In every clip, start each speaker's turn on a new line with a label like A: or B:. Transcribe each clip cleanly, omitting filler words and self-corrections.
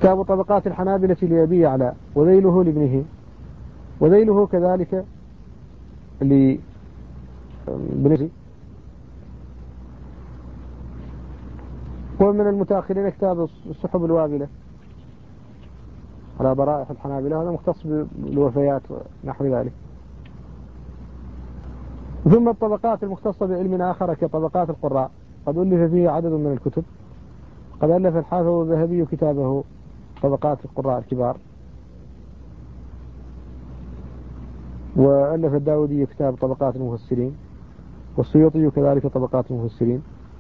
A: كتاب طبقات الحنابلة لأبي يعلى، وذيله لابنه، وذيله كذلك لابنه. ومن المتأخرين كتاب السحب الوابلة على ضرائح الحنابلة، هذا مختص بالوفيات ونحو ذلك. ثم الطبقات المختصة بعلم آخر كطبقات القراء، قد ألف فيه عدد من الكتب. قد ألف الحافظ الذهبي كتابه طبقات القراء الكبار، وألف الداودي كتاب طبقات المفسرين، والسيوطي كذلك طبقات المفسرين.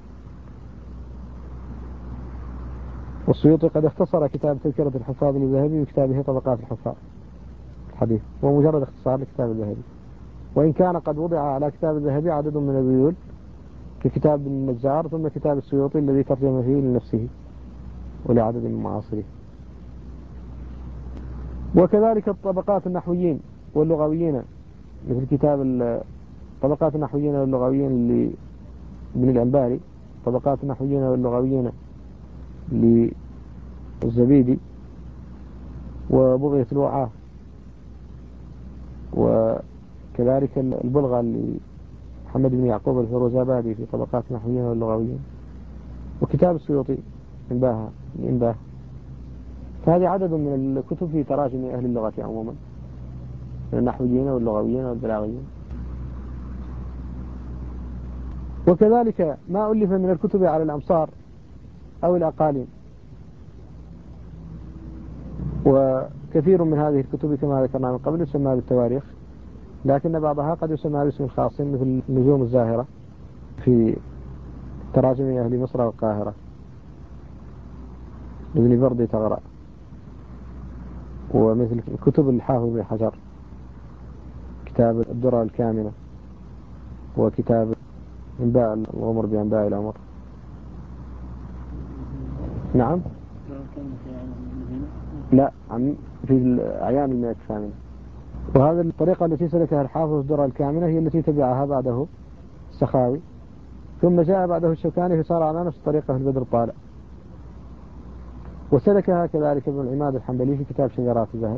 A: والسيوطي قد اختصر كتاب تذكرة الحفاظ للذهبي بكتابه طبقات الحفاظ الحديث، ومجرد اختصار لكتاب الذهبي، وإن كان قد وضع على كتاب الذهبي عدد من الذيول ككتاب النجار، ثم كتاب السيوطي الذي ترجم فيه لنفسه ولعدد من معاصره. وكذلك الطبقات النحويين واللغويين، مثل كتاب طبقات النحويين واللغويين لابن الأنباري، طبقات النحويين واللغويين للزبيدي، وبغية الوعاة، وكذلك البلغة لمحمد بن يعقوب الفيروزابادي في طبقات النحويين واللغويين، وكتاب السيوطي من باه. فهذه عدد من الكتب في تراجم أهل اللغة عموما من النحويين واللغويين والبلاغيين. وكذلك ما ألف من الكتب على الأمصار أو الأقاليم، وكثير من هذه الكتب كما ذكرنا من قبل يسمى بالتواريخ، لكن بعضها قد يسمى باسم خاص، مثل النجوم الزاهرة في تراجم أهل مصر والقاهرة لابن بردي تغرى، ومثل كتب الحافظ بن حجر كتاب الدرة الكامنة، وكتاب انباء الغمر بأنباء العمر. نعم، لا، في أعيان المئة الثامنة. وهذه الطريقة التي سلكها الحافظ الدرة الكامنة هي التي تبعها بعده السخاوي، ثم جاء بعده الشوكاني فصار على نفس الطريقة في البدر الطالع، وسلكها كذلك ابن العماد الحنبلي في كتاب شجرات الذهب.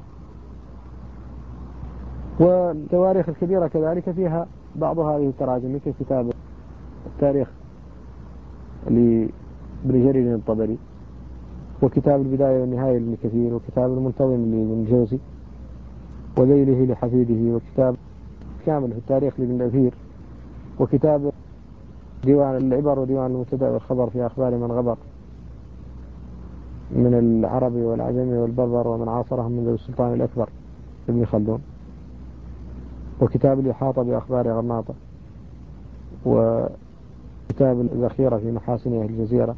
A: والتواريخ الكبيرة كذلك فيها بعض هذه التراجم، مثل كتاب التاريخ لابن جرير الطبري، وكتاب البداية والنهاية لابن كثير، وكتاب المنتظم لابن الجوزي، وذيله لحفيده، وكتاب كامل في التاريخ لابن الأثير، وكتاب ديوان العبر وديوان المبتدأ والخبر في أخبار من غبر من العربي والعجمي والبربر ومن عاصرهم من ذوي السلطان الأكبر ابن خلدون، وكتاب الإحاطة بأخبار غرناطة، وكتاب الذخيرة في محاسن أهل الجزيرة،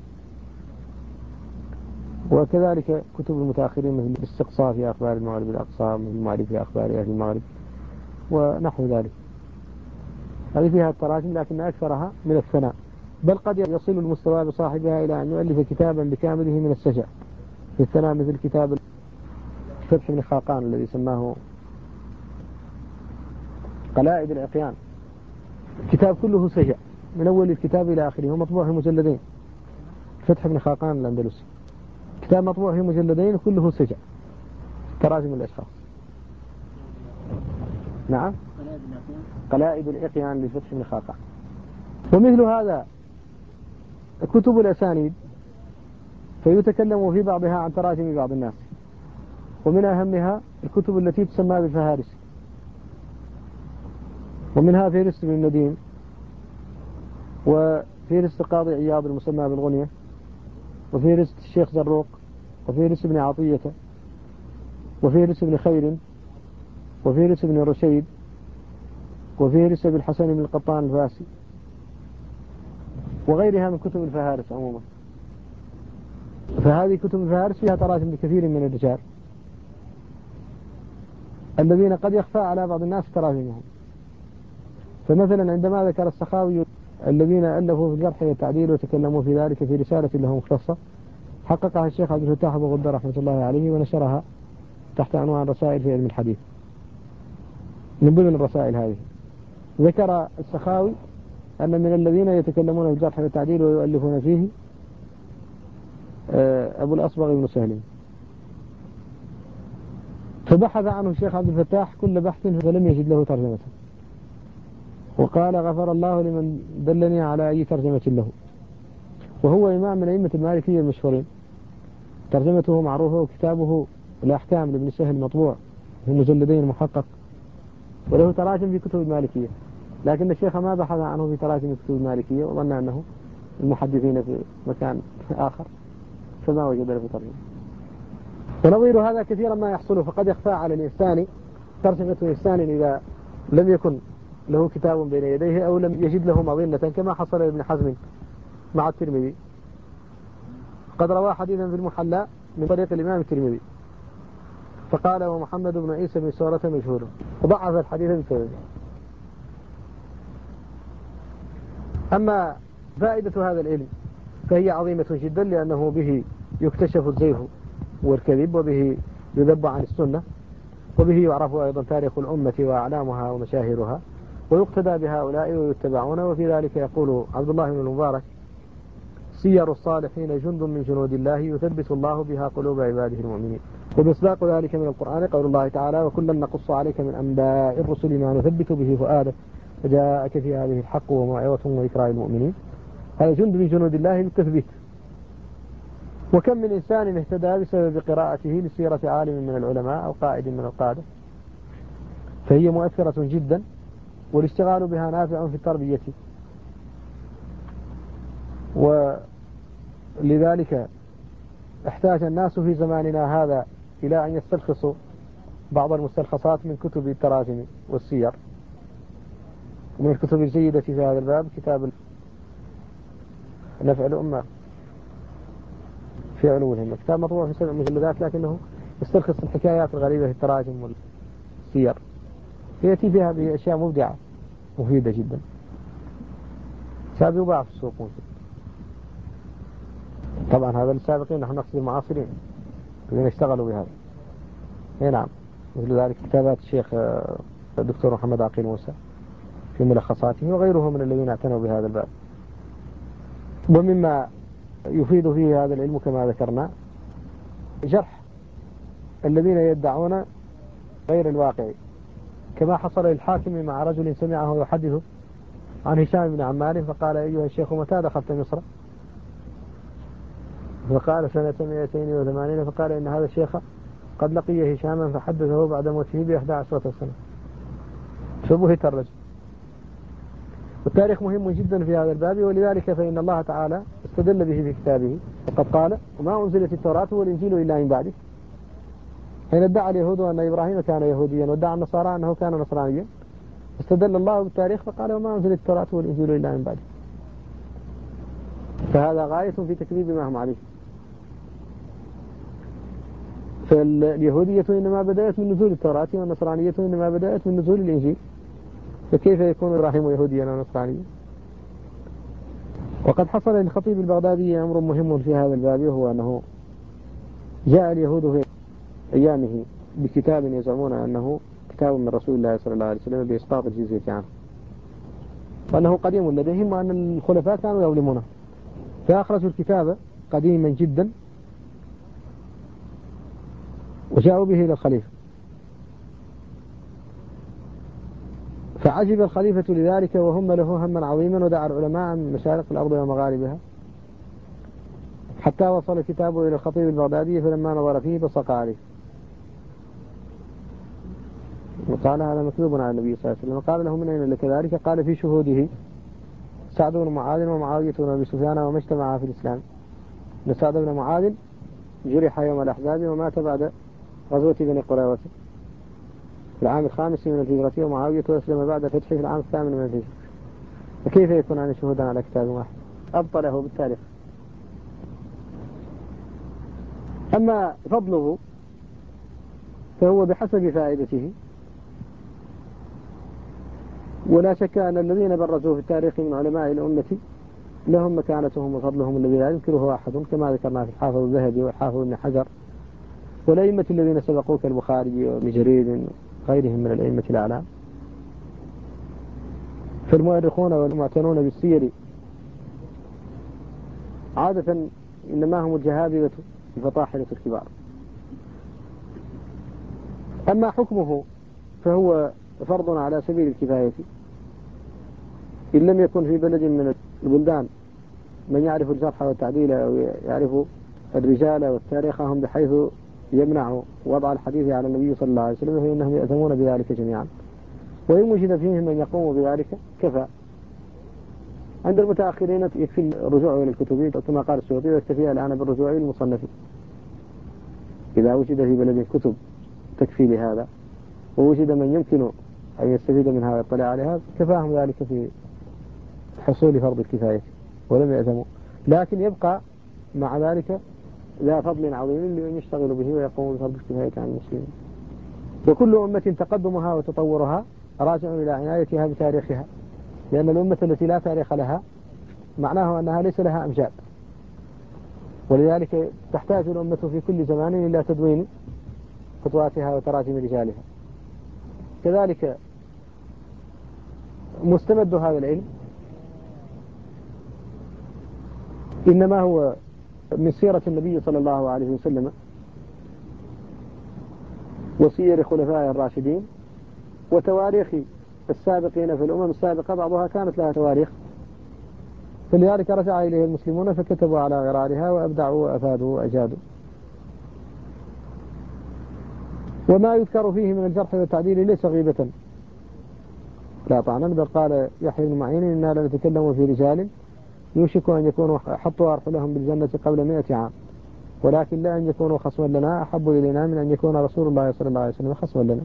A: وكذلك كتب المتأخرين مثل الاستقصاء في أخبار المغرب الأقصى، مثل المعرفة في أخبار أهل المغرب ونحو ذلك. هذه فيها التراجم لكن أكثرها من الثناء، بل قد يصل المستوى بصاحبها إلى أن يؤلف كتابا بكامله من السجع في الثناء، مثل كتاب فتح بن خاقان الذي سماه قلائد العقيان، كتاب كله سجع من أول الكتاب إلى آخره، ومطبوع في مجلدين. فتح بن خاقان الأندلسي كتاب مطبوع في مجلدين كله سجع تراجم الأشخاص. نعم، قلائد العقيان لفتح بن خاقان. ومثل هذا كتب الأسانيد فيتكلم في بعضها عن تراجم بعض الناس، ومن أهمها الكتب التي تسمى بالفهارس، ومنها فهرست بن النديم، وفهرست القاضي عياض المسمى بالغنية، وفهرست الشيخ زروق، وفهرست بن عطية، وفهرست بن خير، وفهرست بن رشيد، وفهرست بالحسن بن القطان الفاسي، وغيرها من كتب الفهارس عموما. فهذه كتب الفهارس فيها تراجم لكثير من الرجال الذين قد يخفى على بعض الناس تراجمهم. فمثلا عندما ذكر السخاوي الذين ألفوا في الجرح والتعديل وتكلموا في ذلك في رسالة له مختصة حققها الشيخ عبد الفتاح أبو غدة رحمة الله عليه، ونشرها تحت عنوان رسائل في علم الحديث. من ضمن الرسائل هذه ذكر السخاوي أن من الذين يتكلمون في الجرح والتعديل ويؤلفون فيه أبو الأصبغ بن سهل، فبحث عنه الشيخ عبد الفتاح كل بحث فلم يجد له ترجمة، وقال غفر الله لمن دلني على أي ترجمة له. وهو إمام من أئمة المالكية المشهورين، ترجمته معروفة، وكتابه الأحكام لابن سهل مطبوع في مجلدين محقق، وله تراجم في كتب المالكية، لكن الشيخ ما بحث عنه في تراجم كتب المالكية، وظن أنه المحدثين في مكان آخر فما وجد له ترجمة. ونظير هذا كثيرا ما يحصل، فقد يخفى على الإنسان ترجمة إنسان إذا لم يكن له كتاب بين يديه أو لم يجد له مظنة، كما حصل لابن حزم مع الترمذي، قد روى حديثا في المحلى من طريق الإمام الترمذي فقال ومحمد بن عيسى بن سورة مجهول، وضعف الحديث بسببه. أما فائدة هذا العلم فهي عظيمة جدا، لأنه به يكتشف الزيغ والكذب، وبه يذب عن السنة، وبه يعرف أيضا تاريخ الأمة وأعلامها ومشاهيرها، ويقتدى بهؤلاء ويتبعون. وفي ذلك يقول عبد الله بن المبارك سير الصالحين جند من جنود الله يثبت الله بها قلوب عباده المؤمنين. ومصداق ذلك من القرآن قول الله تعالى وكلا نقص عليك من أنباء الرسل ما نثبت به فؤادك فجاءك في هذه الحق وموعظة وذكرى للمؤمنين. هذا جند من جنود الله بالتثبيت. وكم من إنسان اهتدى بسبب قراءته لسيرة عالم من العلماء أو قائد من القادة، فهي مؤثرة جدا، والاشتغال بها نافع في التربية. ولذلك احتاج الناس في زماننا هذا إلى أن يستلخصوا بعض المستلخصات من كتب التراجم والسير. ومن الكتب الجيدة في هذا الباب كتاب نفع الأمة في علو الهمة، كتاب مطبوع في 7 مجلدات، لكنه يستلخص الحكايات الغريبة في التراجم والسير، يأتي فيها بأشياء مبدعة مفيدة جدا، كتاب يباع في السوق ممكن. طبعا هذا السابقين، نحن نقصد المعاصرين الذين اشتغلوا بهذا. نعم، مثل ذلك كتابات الشيخ الدكتور محمد عقيل موسى في ملخصاته، وغيره من الذين اعتنوا بهذا الباب. ومما يفيد فيه هذا العلم كما ذكرنا جرح الذين يدعون غير الواقع، كما حصل للحاكم مع رجل سمعه يحدث عن هشام بن عمار فقال أيها الشيخ متى دخلت مصر؟ فقال سنة 280، فقال إن هذا الشيخ قد لقي هشاما فحدثه بعد موته ب11 سنة، فبهت الرجل. والتاريخ مهم جدا في هذا الباب، ولذلك فإن الله تعالى استدل به في كتابه، وقد قال وما أنزلت التوراة والإنجيل إلا من بعده. حين ادعى اليهود أن إبراهيم كان يهوديا وادعى النصارى أنه كان نصرانيا، استدل الله بالتاريخ فقال وما أنزلت التوراة والإنجيل إلا من بعده. فهذا غاية في تكذيب ما هم عليه. فاليهودية إنما بدأت من نزول التوراة، والنصرانية إنما بدأت من نزول الإنجيل، فكيف يكون إبراهيم يهوديا ونصرانيا؟ وقد حصل للخطيب البغدادي أمر مهم في هذا الباب، وهو أنه جاء اليهود في أيامه بكتاب يزعمون أنه كتاب من رسول الله صلى الله عليه وسلم بإسقاط الجزية عنه، وأنه قديم لديهم، وأن الخلفاء كانوا يظلمونه، فأخرجوا الكتاب قديما جدا وجاءوا به إلى الخليفة، فعجب الخليفة لذلك وهم له هما عظيما، ودعا العلماء من مشارق الأرض ومغاربها، حتى وصل كتابه إلى الخطيب البغدادي، فلما نظر فيه بصق عليه وقال هذا مكذوب على النبي صلى الله عليه وسلم. قال له من أين لك ذلك؟ قال في شهوده سعد بن معاذ ومعاوية بن أبي سفيان وما اجتمعا في الإسلام. إن سعد بن معاذ جرح يوم الأحزاب ومات بعد غزوة بني قريظة في العام 5 من الهجرة، ومعاوية أسلم بعد فتحه في العام 8 من الهجرة، فكيف يكون عن شهودا على كتاب واحد؟ أبطله بالتاريخ. أما فضله فهو بحسب فائدته، ولا شك أن الذين برزوا في التاريخ من علماء الأمة لهم مكانتهم وفضلهم الذي لا ينكره أحد، كما ذكرنا في الحافظ الذهبي والحافظ ابن حجر والأئمة الذين سبقوا كالبخاري وابن جرير وغيرهم من الأئمة الأعلام. فالمؤرخون والمعتنون بالسير عادة إنما هم الجهابذة الفطاحلة الكبار، أما حكمه فهو فرض على سبيل الكفاية إن لم يكن في بلد من البلدان من يعرف الجرح والتعديل أو يعرف الرجال والتاريخ هم بحيث يمنع وضع الحديث على النبي صلى الله عليه وسلم فإنهم يأثمون بذلك جميعا. وإن وجد فيهم من يقوم بذلك كفى. عند المتأخرين يكفي الرجوع إلى الكتب كما قال السيوطي ويكتفي الآن بالرجوع إلى المصنف إذا وجد في بلد كتب تكفي لهذا ووجد من يمكن أن يستفيد منها ويطلع عليها كفاهم ذلك في حصول فرض الكفاية ولم يأثموا. لكن يبقى مع ذلك ذا فضل عظيم لمن يشتغل به ويقوم بفرض الكفاية عن المسلمين. وكل أمة تقدمها وتطورها راجع إلى عنايتها بتاريخها، لأن الأمة التي لا تاريخ لها معناه أنها ليس لها أمجاد، ولذلك تحتاج الأمة في كل زمان إلى تدوين خطواتها وتراجم رجالها. كذلك مستمد هذا العلم إنما هو من سيرة النبي صلى الله عليه وسلم وسير خلفاء الراشدين وتواريخ السابقين في الأمم السابقة، بعضها كانت لها تواريخ، فلذلك رجع إليه المسلمون فكتبوا على غرارها وأبدعوا وأفادوا وأجادوا. وما يذكر فيه من الجرح والتعديل ليس غيبة لا طعنا، بل قال يحيى بن معين إنا لنتكلم في رجال يوشك أن يكونوا حطوا أرحلهم بالجنة قبل 100 عام، ولكن لا أن يكونوا خصما لنا أحب إلينا من أن يكون رسول الله صلى الله عليه وسلم خصما لنا.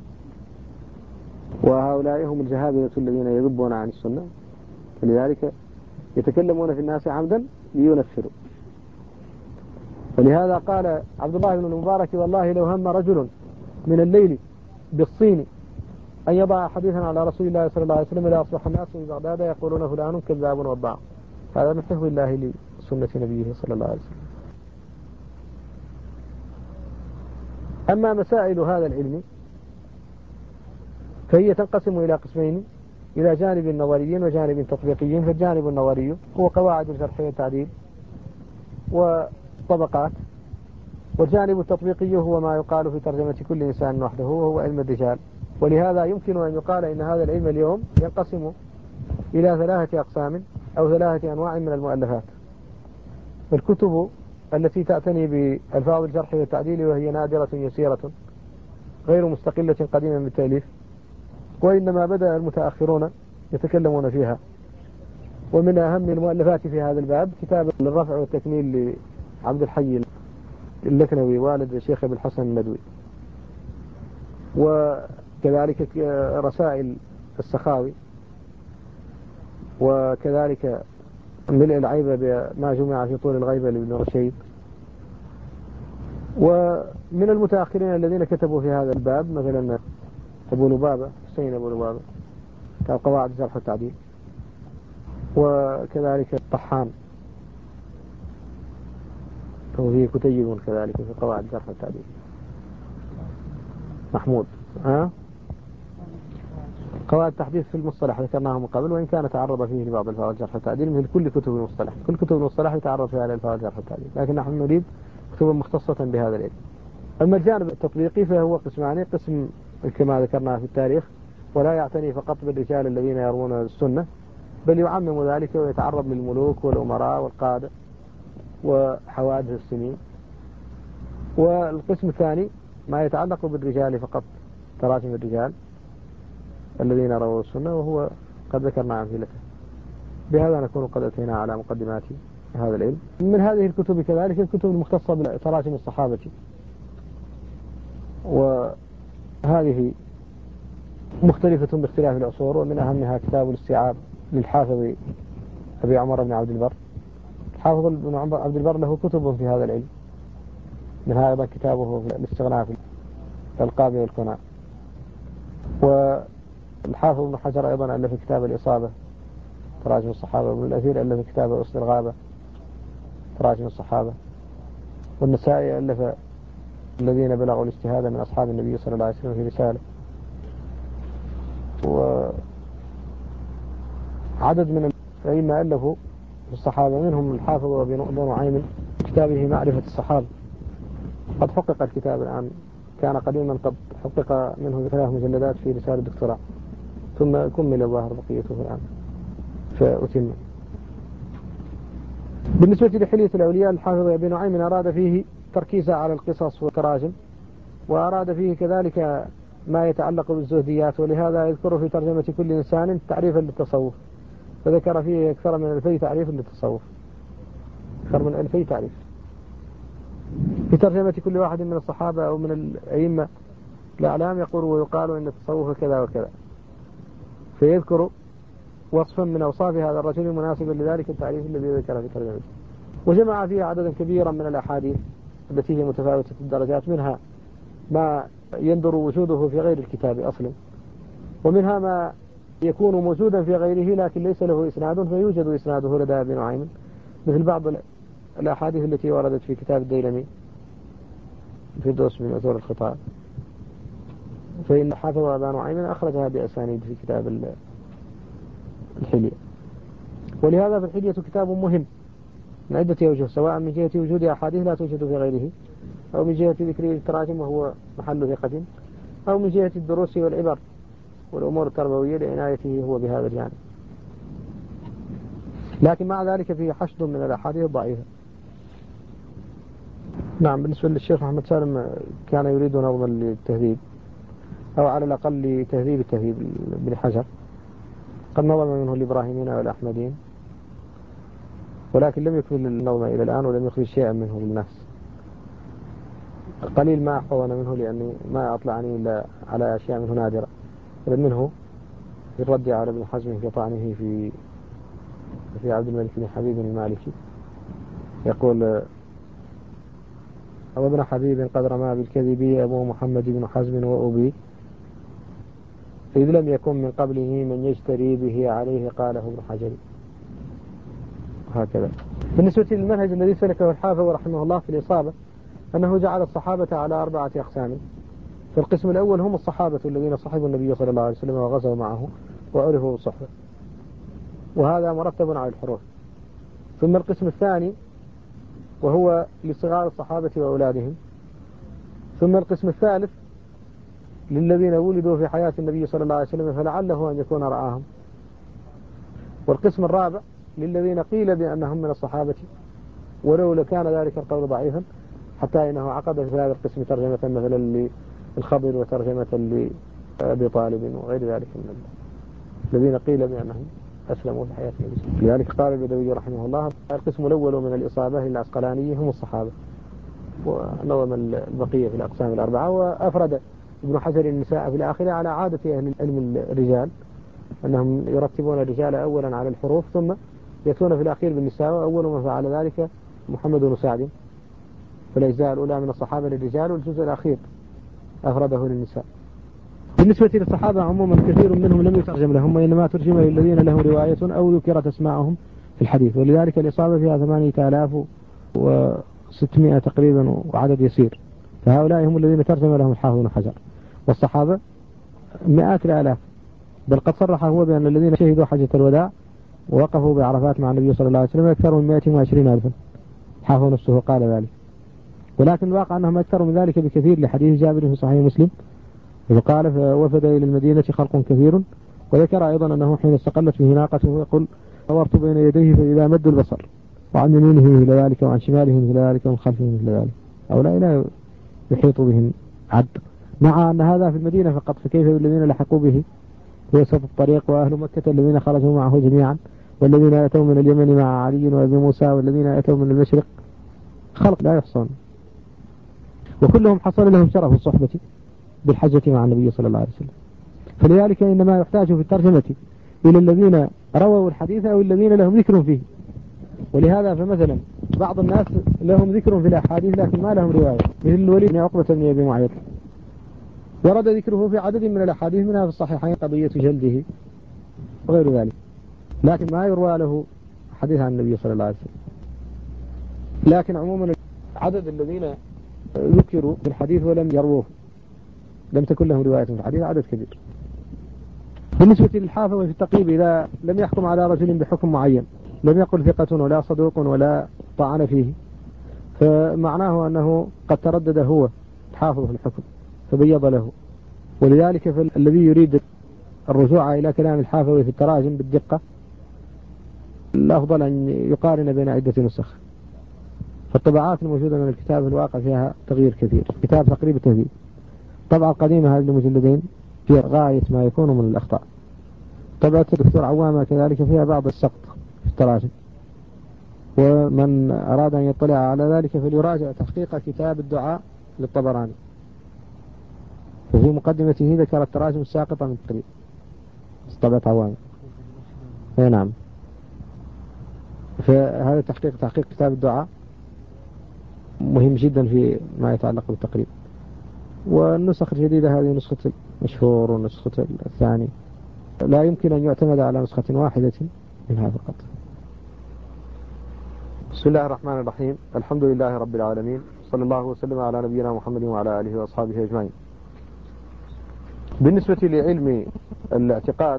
A: وهؤلاء هم الجهابذة الذين يذبون عن السنة، فلذلك يتكلمون في الناس عمدا لينفروا. فلهذا قال عبد الله بن المبارك والله لو هم رجل من الليل بالصين أن يضع حديثا على رسول الله صلى الله عليه وسلم لأصبح الناس في بغداد يقولون فلان كذاب وضاع. هذا من حفظ الله لسنة نبيه صلى الله عليه وسلم. أما مسائل هذا العلم فهي تنقسم إلى قسمين، إلى جانب نظري وجانب تطبيقي. فالجانب النظري هو قواعد الجرح والتعديل وطبقات، والجانب التطبيقي هو ما يقال في ترجمة كل إنسان وحده وهو علم الرجال. ولهذا يمكن أن يقال إن هذا العلم اليوم ينقسم إلى 3 أقسام أو 3 أنواع من المؤلفات. الكتب التي تعتني بألفاظ الجرح والتعديل وهي نادرة يسيرة غير مستقلة قديما بالتأليف، وإنما بدأ المتأخرون يتكلمون فيها. ومن أهم المؤلفات في هذا الباب كتاب الرفع والتكميل لعبد الحي اللكنوي والد الشيخ أبي الحسن الندوي، وكذلك رسائل السخاوي، وكذلك ملء العيبة بما جمع في طول الغيبة لابن رشيد. ومن المتأخرين الذين كتبوا في هذا الباب مثلا أبو لبابة حسين أبو لبابة كتاب قواعد الجرح والتعديل، وكذلك الطحان وفيه كتيب كذلك في قواعد الجرح والتعديل محمود قواعد التحديث في المصطلح ذكرناه من قبل، وإن كان تعرض فيه لبعض الفاظ الجرح والتعديل مثل كل كتب المصطلح. كل كتب المصطلح يتعرض فيها لألفاظ الجرح والتعديل، لكن نحن نريد كتبا مختصة بهذا العلم. أما الجانب التطبيقي فهو قسمان: قسم كما ذكرنا في التاريخ ولا يعتني فقط بالرجال الذين يروون السنة، بل يعمم ذلك ويتعرض للملوك والأمراء والقادة وحوادث السنين. والقسم الثاني ما يتعلق بالرجال فقط، تراجم الرجال الذين رووا السنة، وهو قد ذكرنا أمثلته. بهذا نكون قد أتينا على مقدمات هذا العلم. من هذه الكتب كذلك الكتب المختصة بتراجم الصحابة، وهذه مختلفة باختلاف العصور، ومن أهمها كتاب الاستيعاب للحافظ أبي عمر بن عبد البر. الحافظ بن عبد البر له كتب في هذا العلم، منها أيضا كتابه في الاستغناء في الألقاب والكنى. والحافظ ابن حجر أيضا ألف كتاب الإصابة تراجم الصحابة، وابن الأثير ألف كتاب أصل الغابة تراجم الصحابة، والنسائي ألف الذين بلغوا الاجتهاد من أصحاب النبي صلى الله عليه وسلم في رسالة. وعدد من الأئمة ألفوا في الصحابة، منهم الحافظ أبو نعيم كتابه معرفة الصحابة، قد حقق الكتاب الآن كان قديما قد حقق منه 3 مجلدات في رسالة الدكتوراه، ثم كمل الظاهر بقيته الآن فأتم. بالنسبة لحلية الأولياء، الحافظ ابن نعيم أراد فيه تركيزا على القصص والتراجم، وأراد فيه كذلك ما يتعلق بالزهديات، ولهذا يذكر في ترجمة كل إنسان تعريفا للتصوف، فذكر فيه أكثر من 2000 تعريف للتصوف، أكثر من 2000 تعريف في ترجمة كل واحد من الصحابة أو من الأئمة الأعلام، يقول ويقال إن التصوف كذا وكذا، فيذكر وصفا من أوصاف هذا الرجل مناسبا لذلك التعريف الذي ذكره في ترجمته. وجمع فيها عددا كبيرا من الأحاديث التي هي متفاوتة الدرجات، منها ما يندر وجوده في غير الكتاب أصلا، ومنها ما يكون موجودا في غيره لكن ليس له إسناد فيوجد إسناده لدى ابن نعيم، مثل بعض الأحاديث التي وردت في كتاب الديلمي في دوس من أثور الخطاب، فإن حافظ أبا نعيم أخرجها بأسانيد في كتاب الحلية. ولهذا في الحلية كتاب مهم من عدة أوجه، سواء من جهة وجود أحاديث لا توجد في غيره، أو من جهة ذكر التراجم وهو محل ثقة، أو من جهة الدروس والعبر والأمور التربوية لعنايته هو بهذا الجانب. لكن مع ذلك فيه حشد من الأحاديث الضعيفة. نعم، بالنسبة للشيخ محمد سالم كان يريد نظما للتهذيب، أو على الأقل لتهذيب التهذيب بن حجر، قد نظم منه الإبراهيمين والأحمدين، ولكن لم يكمل النظم إلى الآن ولم يخرج شيئا منه للناس. قليل ما أحفظنا منه لأني ما أطلعني إلا على أشياء منه نادرة، منه في الرد على ابن حزم في طعنه في عبد الملك بن حبيب المالكي، يقول أو ابن حبيب قد رمى بالكذب أبو محمد بن حزم وأبي، إذ لم يكن من قبله من يجتري به عليه، قاله ابن حجر. هكذا. بالنسبة للمنهج الذي سلكه الحافظ رحمه الله في الإصابة، أنه جعل الصحابة على 4 أقسام. فالقسم الأول هم الصحابة الذين صحبوا النبي صلى الله عليه وسلم وغزوا معه وعرفوا بالصحبة، وهذا مرتب على الحروف. ثم القسم الثاني وهو لصغار الصحابة وأولادهم. ثم القسم الثالث للذين ولدوا في حياة النبي صلى الله عليه وسلم فلعله أن يكون رعاهم. والقسم الرابع للذين قيل بأنهم من الصحابة ولو لكان ذلك القول ضعيفا، حتى إنه عقد في هذا القسم ترجمة مثلا للخضر وترجمة لأبي طالب وغير ذلك من الذين قيل بأنهم أسلموا في حياة النبي. لذلك قال البدوي رحمه الله القسم الأول من الإصابة للعسقلاني هم الصحابة، ونظم البقية في الأقسام 4. وأفرد ابن حجر النساء في الآخرة على عادة أهل العلم الرجال، أنهم يرتبون الرجال أولا على الحروف ثم يأتون في الأخير بالنساء، وأول من فعل ذلك محمد بن سعد، فالأجزاء الأولى من الصحابة للرجال والجزء الأخير أفرده للنساء. بالنسبة للصحابة عموما كثير منهم لم يترجم لهم، وإنما ترجم للذين لهم رواية أو ذكرت أسماءهم في الحديث، ولذلك الإصابة فيها 8600 تقريبا وعدد يسير، فهؤلاء هم الذين ترجم لهم الحافظ بن حجر. والصحابة مئات الآلاف، بل قد صرح هو بأن الذين شهدوا حجة الوداع ووقفوا بعرفات مع النبي صلى الله عليه وسلم أكثر من 120,000، الحافظ نفسه قال ذلك. ولكن الواقع أنهم أكثر من ذلك بكثير، لحديث جابر في صحيح مسلم وقال وفد إلى المدينة خلق كثير. وذكر أيضا أنه حين استقلت به ناقته يقول نظرت بين يديه فإذا مد البصر، وعن يمينه مثل ذلك وعن شماله مثل ذلك ومن خلفه مثل ذلك، هؤلاء لا يحيط بهم عد، مع أن هذا في المدينة فقط، فكيف بالذين لحقوا به في وسط الطريق وأهل مكة الذين خرجوا معه جميعا، والذين أتوا من اليمن مع علي وأبي موسى، والذين أتوا من المشرق، خلق لا يحصون، وكلهم حصل لهم شرف الصحبة بالحجة مع النبي صلى الله عليه وسلم. فلذلك إنما يحتاج في الترجمة إلى الذين رووا الحديث أو الذين لهم ذكر فيه. ولهذا فمثلا بعض الناس لهم ذكر في الأحاديث لكن ما لهم رواية، مثل الوليد بن عقبة بن أبي معيط ورد ذكره في عدد من الأحاديث منها في الصحيحين قضية جلده وغير ذلك، لكن ما يروى له حديث عن النبي صلى الله عليه وسلم. لكن عموما عدد الذين ذكروا في الحديث ولم يروه لم تكن لهم رواية في الحديث عدد كبير. بالنسبة للحافظ في التقريب إذا لم يحكم على رجل بحكم معين، لم يقل ثقة ولا صدوق ولا طعن فيه، فمعناه أنه قد تردد هو الحافظ في الحكم، فبيض له. ولذلك الذي يريد الرجوع إلى كلام الحافظ في التراجم بالدقة الأفضل أن يقارن بين عدة نسخ. فالطبعات الموجودة من الكتاب في الواقع فيها تغيير كثير. كتاب تقريب التهذيب الطبعة القديمة هذه المجلدين فيها غاية ما يكون من الأخطاء. طبعة الدكتور عوامة كذلك فيها بعض السقط في التراجم، ومن أراد أن يطلع على ذلك فليراجع تحقيق كتاب الدعاء للطبراني، وفي مقدمته ذكر التراجم الساقطة من التقريب طبعة عوامة. نعم، فهذا تحقيق كتاب الدعاء مهم جدا في ما يتعلق بالتقريب. والنسخ الجديدة هذه نسخة المشهور ونسخة الثاني، لا يمكن أن يعتمد على نسخة واحدة منها فقط. بسم الله الرحمن الرحيم، الحمد لله رب العالمين، صلى الله وسلم على نبينا محمد وعلى آله وأصحابه أجمعين. بالنسبة لعلم الاعتقاد،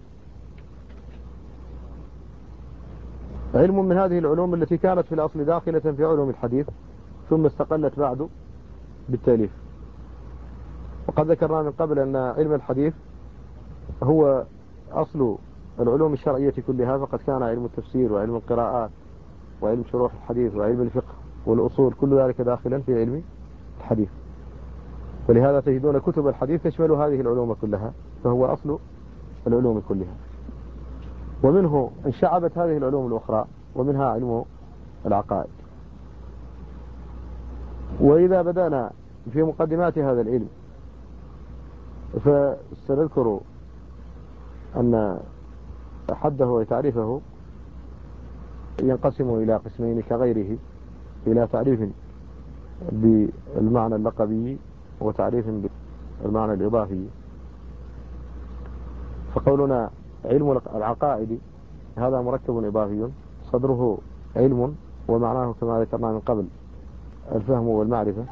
A: علم من هذه العلوم التي كانت في الأصل داخلة في علوم الحديث ثم استقلت بعد بالتأليف. وقد ذكرنا من قبل أن علم الحديث هو أصل العلوم الشرعية كلها، فقد كان علم التفسير وعلم القراءات وعلم شروح الحديث وعلم الفقه والأصول كل ذلك داخلا في علم الحديث. ولهذا تجدون كتب الحديث تشمل هذه العلوم كلها، فهو أصل العلوم كلها. ومنه انشعبت هذه العلوم الأخرى، ومنها علم العقائد. وإذا بدأنا في مقدمات هذا العلم فسنذكر أن حده وتعريفه ينقسم إلى قسمين كغيره، إلى تعريف بالمعنى اللقبي وتعريف بالمعنى الإضافي. فقولنا علم العقائد هذا مركب إضافي صدره علم، ومعناه كما ذكرنا من قبل الفهم والمعرفة،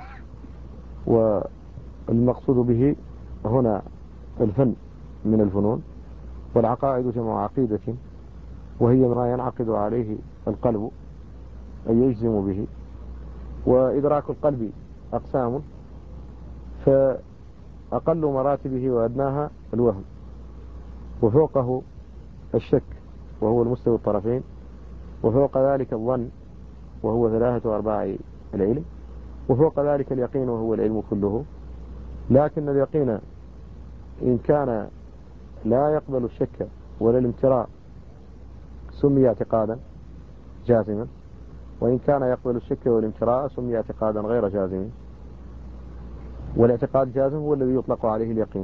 A: والمقصود به هنا الفن من الفنون. والعقائد جمع عقيدة، وهي ما ينعقد عليه القلب أي يجزم به. وإدراك القلب أقسام، فأقل مراتبه وأدناها الوهم، وفوقه الشك وهو المستوى الطرفين، وفوق ذلك الظن وهو 3/4 العلم، وفوق ذلك اليقين وهو العلم كله. لكن اليقين إن كان لا يقبل الشك ولا الامتراء سمي اعتقادا جازما، وإن كان يقبل الشك والامتراء سمي اعتقادا غير جازم. والاعتقاد جازم هو الذي يطلق عليه اليقين.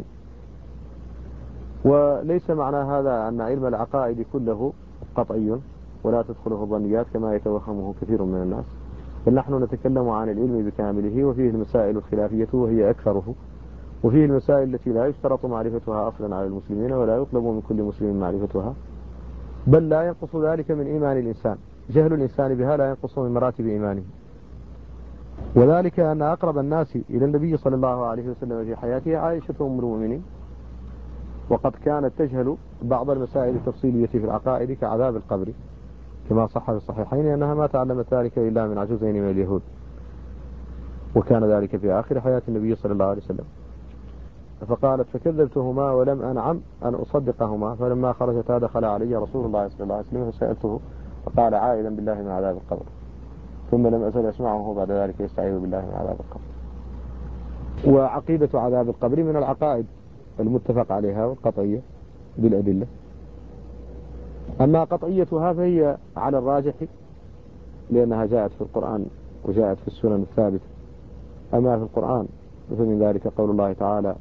A: وليس معنى هذا أن علم العقائد كله قطعي ولا تدخله الظنيات كما يتوهمه كثير من الناس، بل نحن نتكلم عن العلم بكامله، وفيه المسائل الخلافية وهي أكثره، وفيه المسائل التي لا يشترط معرفتها أصلا على المسلمين ولا يطلب من كل مسلم معرفتها، بل لا ينقص ذلك من إيمان الإنسان. جهل الإنسان بها لا ينقص من مراتب إيمانه. وذلك أن أقرب الناس إلى النبي صلى الله عليه وسلم في حياته عائشة أم المؤمنين، وقد كانت تجهل بعض المسائل التفصيلية في العقائد كعذاب القبر، كما صح في الصحيحين أنها ما تعلمت ذلك إلا من عجوزين من اليهود، وكان ذلك في آخر حياة النبي صلى الله عليه وسلم. فقالت فكذبتهما ولم أنعم أن أصدقهما، فلما خرجتا دخل علي رسول الله صلى الله عليه وسلم فسألته فقال عائذا بالله من عذاب القبر، ثم لم أزل أسمعه بعد ذلك يستعيذ بالله من عذاب القبر. وعقيدة عذاب القبر من العقائد المتفق عليها والقطعية بالأدلة. أما قطعيتها فهي على الراجح لأنها جاءت في القرآن وجاءت في السنن الثابتة. أما في القرآن فمن ذلك قول الله تعالى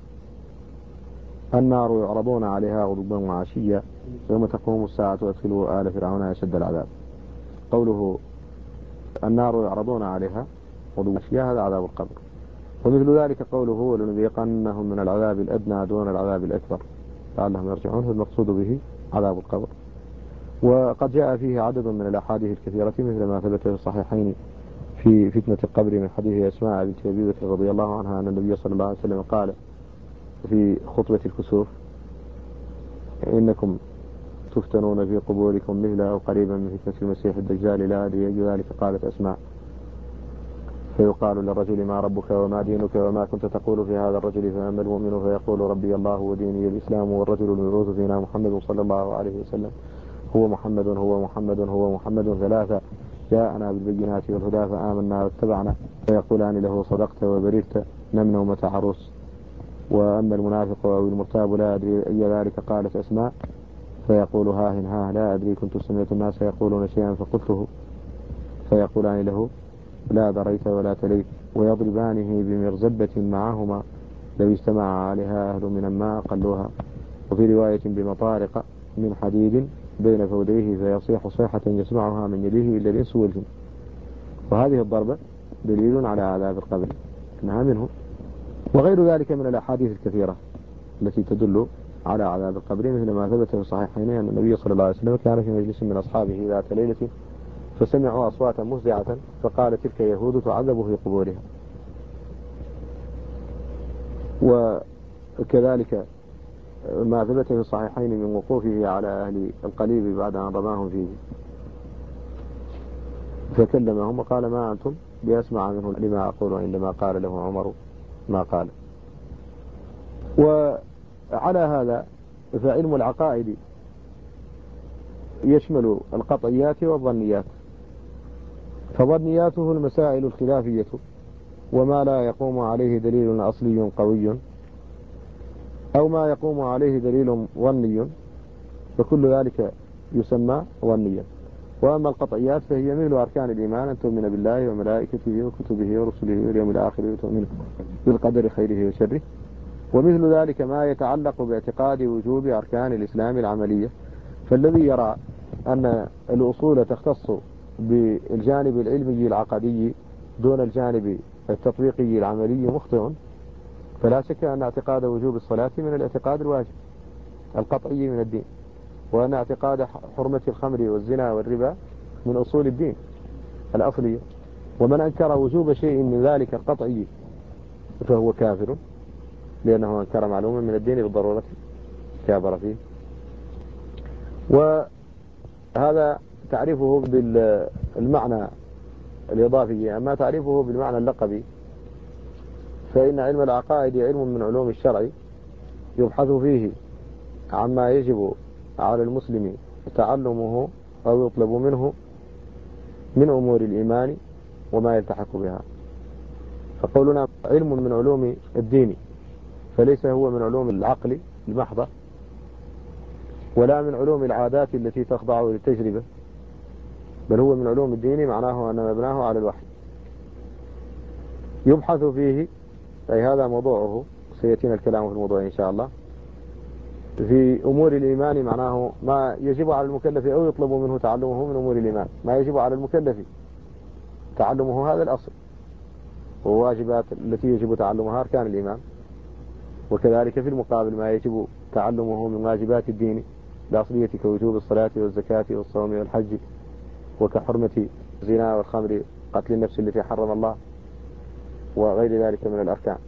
A: النار يعرضون عليها غدوا وعشيا يوم تقوم الساعة وادخلوا آل فرعون أشد العذاب. قوله النار يعرضون عليها غدوا وعشيا هذا عذاب القبر. ومثل ذلك قوله ولنذيقنهم من العذاب الأدنى دون العذاب الأكبر لعلهم يرجعون، فالمقصود به عذاب القبر. وقد جاء فيه عدد من الأحاديث الكثيرة مثل ما ثبت في الصحيحين في فتنة القبر من حديث أسماء بنت أبي بكر رضي الله عنها أن النبي صلى الله عليه وسلم قال في خطبة الكسوف إنكم تفتنون في قبوركم مثل أو قريبا من فتنة المسيح الدجال لا أدري أي ذلك قالت أسماء،
B: فيقال للرجل ما ربك وما دينك وما كنت تقول في هذا الرجل، فأما المؤمن فيقول ربي الله وديني الإسلام، والرجل المبعوث فينا محمد صلى الله عليه وسلم، هو محمد هو محمد هو محمد ثلاثة، جاءنا بالبينات والهدى فآمنا واتبعنا، فيقولان له صدقت وبررت، نم نومة عروس. وأما المنافق أو المرتاب لا أدري أي ذلك قالت أسماء، فيقول ها لا أدري كنت سمعت الناس يقولون شيئا فقلته، فيقولان له لا دريت ولا تليت، ويضربانه بمرزبة معهما لو اجتمع عليها أهل من الماء قلوها. وفي رواية بمطارق من حديد بين فوديه فيصيح صيحة يسمعها من يديه إلا الإنس والجن. وهذه الضربة دليل على عذاب القبر إنها منه. وغير ذلك من الأحاديث الكثيرة التي تدل على عذاب القبر، مثل ما ثبت في الصحيحين أن النبي صلى الله عليه وسلم كان في مجلس من أصحابه ذات ليلة فسمعوا أصواتا مفزعة فقال تلك يهود تعذب في قبورها. وكذلك ما ثبت في الصحيحين من وقوفه على أهل القليب بعد أن رماهم فيه فكلمهم وقال ما أنتم بأسمع منه لما أقول عندما قال له عمر ما قال. وعلى هذا فعلم العقائد يشمل القطعيات والظنيات، فظنياته المسائل الخلافية وما لا يقوم عليه دليل أصلي قوي أو ما يقوم عليه دليل ظني، فكل ذلك يسمى ظنيا. وأما القطعيات فهي مثل أركان الإيمان، أن تؤمن بالله وملائكته وكتبه ورسله واليوم الآخر وتؤمن بالقدر خيره وشره. ومثل ذلك ما يتعلق باعتقاد وجوب أركان الإسلام العملية، فالذي يرى أن الأصول تختص بالجانب العلمي العقدي دون الجانب التطبيقي العملي مخطئ. فلا شك أن اعتقاد وجوب الصلاة من الاعتقاد الواجب القطعي من الدين، وأن اعتقاد حرمة الخمر والزنا والربا من أصول الدين الأصلية. ومن أنكر وجوب شيء من ذلك القطعي فهو كافر، لأنه أنكر معلوما من الدين بالضرورة كابر فيه. وهذا تعريفه بالمعنى الإضافي. أما تعريفه بالمعنى اللقبي فإن علم العقائد علم من علوم الشرع يبحث فيه عما يجب على المسلم تعلمه أو يطلب منه من أمور الإيمان وما يلتحق بها. فقولنا علم من علوم الدين فليس هو من علوم العقل المحضة، ولا من علوم العادات التي تخضع للتجربة، بل هو من علوم الدين، معناه أن مبناه على الوحي. يبحث فيه، أي هذا موضوعه، سيأتينا الكلام في الموضوع إن شاء الله. في أمور الإيمان معناه ما يجب على المكلف أو يطلب منه تعلمه من أمور الإيمان، ما يجب على المكلف تعلمه هذا الأصل، وواجبات التي يجب تعلمها أركان الإيمان. وكذلك في المقابل ما يجب تعلمه من واجبات الدين الأصلية كوجوب الصلاة والزكاة والصوم والحج، وكحرمة الزنا والخمر قتل النفس التي حرم الله وغير ذلك من الأركان.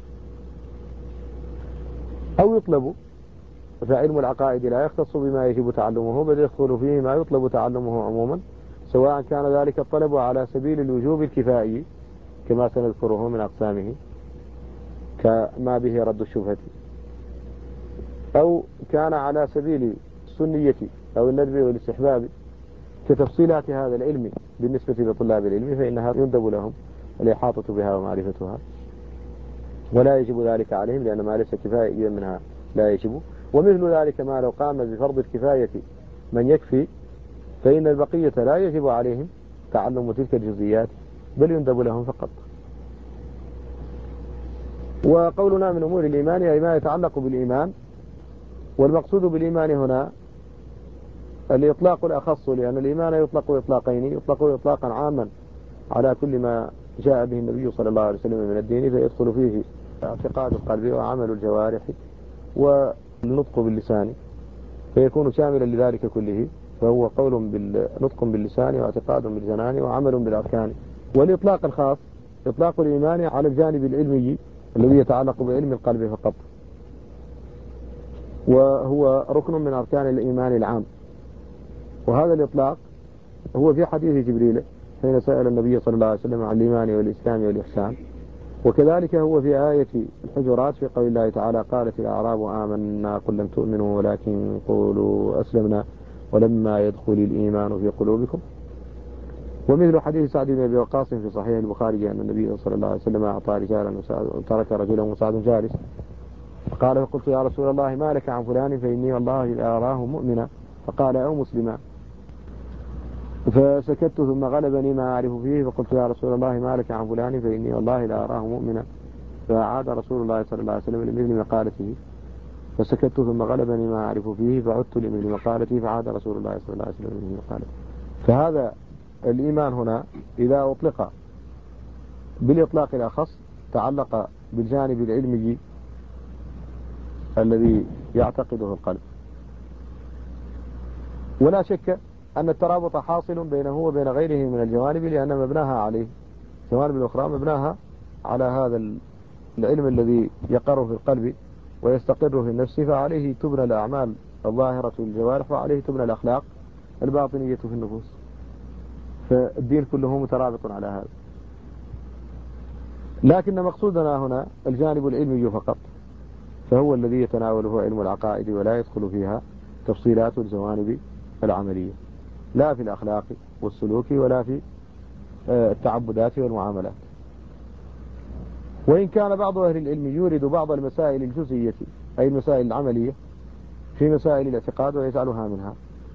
B: أو يطلب، فعلم العقائد لا يختص بما يجب تعلمه، بل يدخل فيه ما يطلب تعلمه عموما، سواء كان ذلك الطلب على سبيل الوجوب الكفائي كما سنذكره من أقسامه كما به رد الشبهة، أو كان على سبيل السنية أو الندب والاستحباب كتفصيلات هذا العلم بالنسبة لطلاب العلم، فإنها يندب لهم الإحاطة بها ومعرفتها، ولا يجب ذلك عليهم لأن ما ليس كفاية منها لا يجب. ومثل ذلك ما لو قام بفرض الكفاية من يكفي فإن البقية لا يجب عليهم تعلم تلك الجزئيات، بل يندب لهم فقط. وقولنا من أمور الإيمان أي ما يتعلق بالإيمان، والمقصود بالإيمان هنا الإطلاق الأخص، لأن الإيمان يطلق إطلاقين، يطلق إطلاقا عاما على كل ما جاء به النبي صلى الله عليه وسلم من الدين، فيدخل فيه اعتقاد القلب وعمل الجوارح والنطق باللسان، فيكون شاملا لذلك كله، فهو قول نطق باللسان واعتقاد بالجنان وعمل بالأركان. والإطلاق الخاص إطلاق الإيمان على الجانب العلمي الذي يتعلق بعلم القلب فقط، وهو ركن من أركان الإيمان العام. وهذا الإطلاق هو في حديث جبريل حين سأل النبي صلى الله عليه وسلم عن الإيمان والإسلام والإحسان. وكذلك هو في آية الحجرات في قول الله تعالى قالت الأعراب آمنا قل لم تؤمنوا ولكن قولوا أسلمنا ولما يدخل الإيمان في قلوبكم. ومثل حديث سعد بن أبي وقاص في صحيح البخاري أن النبي صلى الله عليه وسلم أعطى رجالا وترك رجلا وسعد جالس فقال فقلت يا رسول الله ما لك عن فلان فإني والله لا أراه مؤمنا فقال أو مسلما فسكت ثم غلبني ما أعرف فيه فقلت يا رسول الله ما لك عن فلان فإني والله لا أراه مؤمنا فعاد رسول الله صلى الله عليه وسلم لمثل مقالته فسكت ثم غلبني ما أعرف فيه فعدت لمثل مقالته فعاد رسول الله صلى الله عليه وسلم لمثل مقالته. فهذا الإيمان هنا إذا أطلق بالإطلاق الأخص تعلق بالجانب العلمي الذي يعتقده القلب. ولا شك أن الترابط حاصل بينه وبين غيره من الجوانب لأن مبناها عليه، الجوانب الأخرى مبناها على هذا العلم الذي يقر في القلب ويستقر في النفس، فعليه تبنى الأعمال الظاهرة في الجوارح وعليه تبنى الأخلاق الباطنية في النفوس. فالدين كله مترابط على هذا. لكن مقصودنا هنا الجانب العلمي فقط، فهو الذي يتناوله علم العقائد ولا يدخل فيها تفصيلات الجوانب العملية، لا في الأخلاق والسلوك ولا في التعبدات والمعاملات. وإن كان بعض أهل العلم يورد بعض المسائل الجزئية أي المسائل العملية في مسائل الاعتقاد ويجعلها منها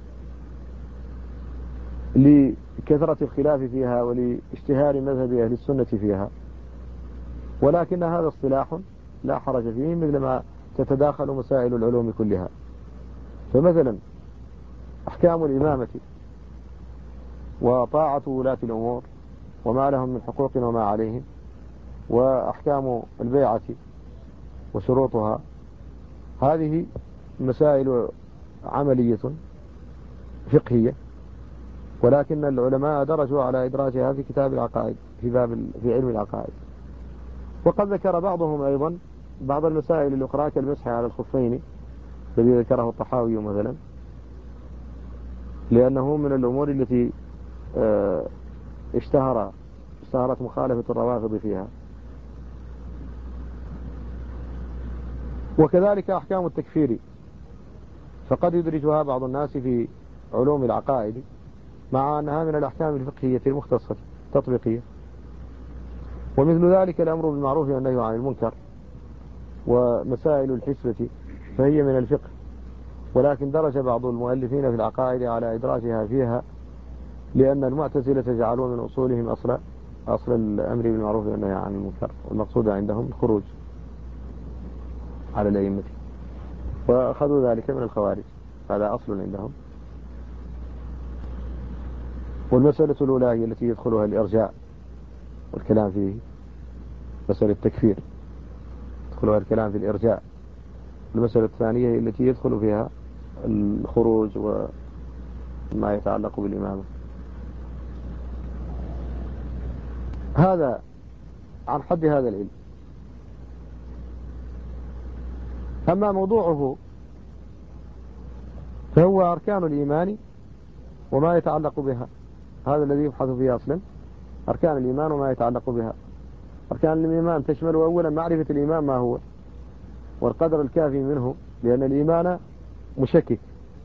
B: لكثرة الخلاف فيها ولاشتهار مذهب أهل السنة فيها، ولكن هذا اصطلاح لا حرج فيه مثلما تتداخل مسائل العلوم كلها. فمثلا أحكام الإمامة وطاعة ولاة الأمور وما لهم من حقوق وما عليهم، وأحكام البيعة وشروطها، هذه مسائل عملية فقهية، ولكن العلماء درجوا على إدراجها في كتاب العقائد في علم العقائد. وقد ذكر بعضهم أيضا بعض المسائل الأخرى كالمسح على الخفين الذي ذكره الطحاوي مثلا، لأنه من الأمور التي اشتهرت مخالفة الروافض فيها. وكذلك أحكام التكفير فقد يدرجها بعض الناس في علوم العقائد مع أنها من الأحكام الفقهية المختصة التطبيقية. ومثل ذلك الأمر بالمعروف والنهي عن المنكر ومسائل الحسبة فهي من الفقه، ولكن درج بعض المؤلفين في العقائد على إدراجها فيها لأن المعتزلة جعلوا من أصولهم أصل الأمر بالمعروف والنهي عن المنكر، والمقصود عندهم الخروج على الأئمة، وأخذوا ذلك من الخوارج، هذا أصل عندهم. والمسألة الأولى هي التي يدخلها الإرجاء والكلام فيه، مسألة التكفير يدخلها الكلام في الإرجاء. المسألة الثانية هي التي يدخل فيها الخروج وما يتعلق بالإمامة. هذا عن حد هذا العلم. أما موضوعه فهو أركان الإيمان وما يتعلق بها، هذا الذي يبحث فيه أصلا، أركان الإيمان وما يتعلق بها. أركان الإيمان تشمل أولا معرفة الإيمان ما هو والقدر الكافي منه، لأن الإيمان مشكك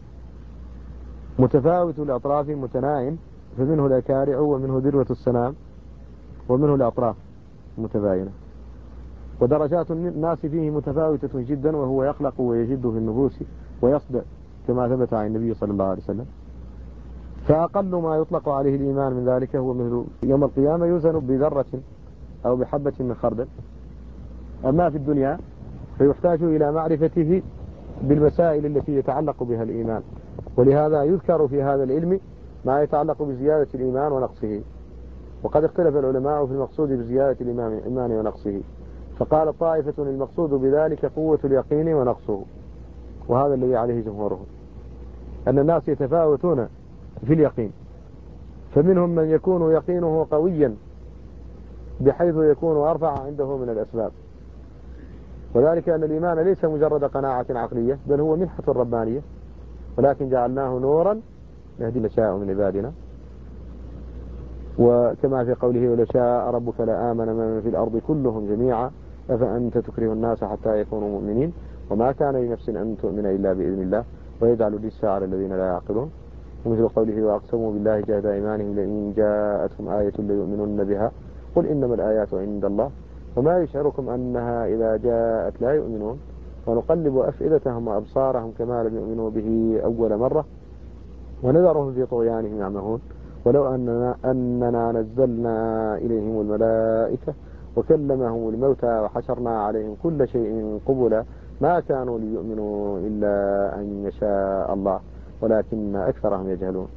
B: متفاوت الأطراف متناعم، فمنه الأكارع ومنه ذروة السنام ومنه الأطراف متباينة، ودرجات الناس فيه متفاوتة جدا، وهو يخلق ويجد في النفوس ويصدع كما ثبت عن النبي صلى الله عليه وسلم. فأقل ما يطلق عليه الإيمان من ذلك هو مثل يوم القيامة يوزن بذرة أو بحبة من خردل. أما في الدنيا فيحتاج إلى معرفته بالمسائل التي يتعلق بها الإيمان، ولهذا يذكر في هذا العلم ما يتعلق بزيادة الإيمان ونقصه. وقد اختلف العلماء في المقصود بزيادة الإيمان ونقصه، فقال طائفة المقصود بذلك قوة اليقين ونقصه، وهذا الذي عليه جمهورهم، أن الناس يتفاوتون في اليقين، فمنهم من يكون يقينه قويا بحيث يكون أرفع عنده من الأسباب، وذلك أن الإيمان ليس مجرد قناعة عقلية، بل هو منحة ربانية، ولكن جعلناه نورا نهدي من نشاء من عبادنا. وكما في قوله ولو شاء ربك لآمن من في الأرض كلهم جميعا أفأنت تكره الناس حتى يكونوا مؤمنين وما كان لنفس أن تؤمن إلا بإذن الله ويجعل الرجس على الذين لا يعقلون. ومثل قوله وأقسموا بالله جهد أيمانهم لئن جاءتهم آية ليؤمنن بها قل إنما الآيات عند الله وما يشعركم أنها إذا جاءت لا يؤمنون ونقلب أفئدتهم وأبصارهم كما لم يؤمنوا به أول مرة ونذرهم في طغيانهم يعمهون ولو أننا نزلنا إليهم الملائكة وكلمهم الموتى وحشرنا عليهم كل شيء قبلا ما كانوا ليؤمنوا إلا أن يشاء الله ولكن أكثرهم يجهلون.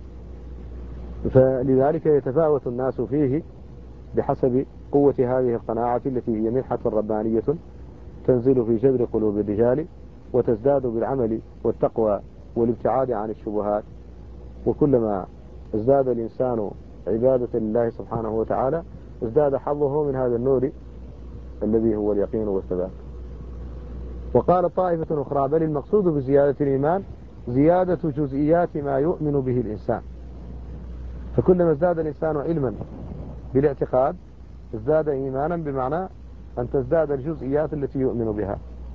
B: فلذلك يتفاوت الناس فيه بحسب قوة هذه القناعة التي هي منحة ربانية تنزل في جبر قلوب الرجال وتزداد بالعمل والتقوى والابتعاد عن الشبهات. وكلما ازداد الإنسان عبادة لله سبحانه وتعالى ازداد حظه من هذا النور الذي هو اليقين والثبات. وقال طائفة أخرى بل المقصود بزيادة الإيمان زيادة جزئيات ما يؤمن به الإنسان، فكلما ازداد الإنسان علما بالاعتقاد ازداد إيمانا بمعنى أن تزداد الجزئيات التي يؤمن بها.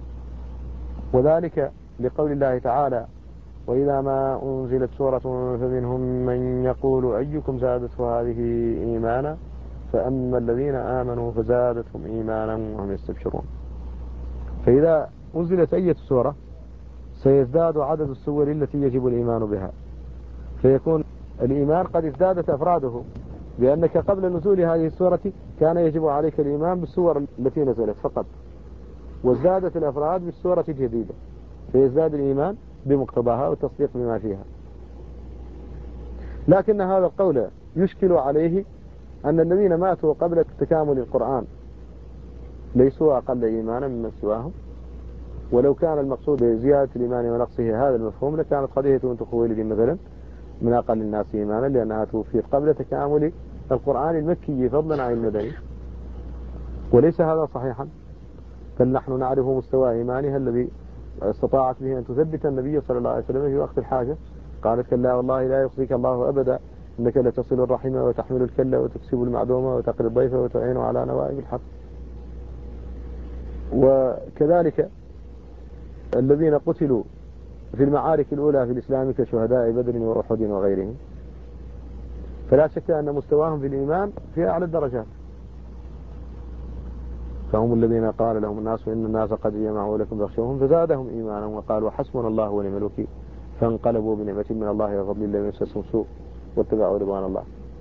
B: وذلك لقول الله تعالى وإذا ما أنزلت سورة فمنهم من يقول أيكم زادته هذه إيمانا فأما الذين آمنوا فزادتهم إيمانا وهم يستبشرون. فإذا أنزلت أي سورة سيزداد عدد السور التي يجب الإيمان بها، فيكون الإيمان قد ازدادت أفراده، لأنك قبل نزول هذه السورة كان يجب عليك الإيمان بالسور التي نزلت فقط، وازدادت الأفراد بالسورة الجديدة فيزداد الإيمان بمقتضاها والتصديق بما فيها. لكن هذا القول يشكل عليه أن الذين ماتوا قبل تكامل القرآن ليسوا أقل إيمانا ممن سواهم، ولو كان المقصود بزيادة الإيمان ونقصه هذا المفهوم لكانت قضية بنت خويلد مثلا من أقل الناس إيمانا لأنها توفيت قبل تكامل القرآن المكي فضلا عن المدني، وليس هذا صحيحا. فنحن نعرف مستوى إيمانها الذي استطاعت به أن تثبت النبي صلى الله عليه وسلم في وقت الحاجة. قالت كلا والله لا يخزيك الله أبدا إنك لتصل الرحم وتحمل الكلة وتكسب المعدومة وتقري الضيف وتعين على نوائب الحق. وكذلك الذين قتلوا في المعارك الأولى في الإسلام كشهداء بدر وأحد وغيرهم فلا شك أن مستواهم في الإيمان في أعلى الدرجات. فهم الذين قال لهم الناس إن الناس قد جمعوا لكم فاخشوهم فزادهم إيمانا وقالوا حسبنا الله ونعم الوكيل فانقلبوا بنعمة من الله وفضل لم يمسسهم سوء واتبعوا رضوان الله.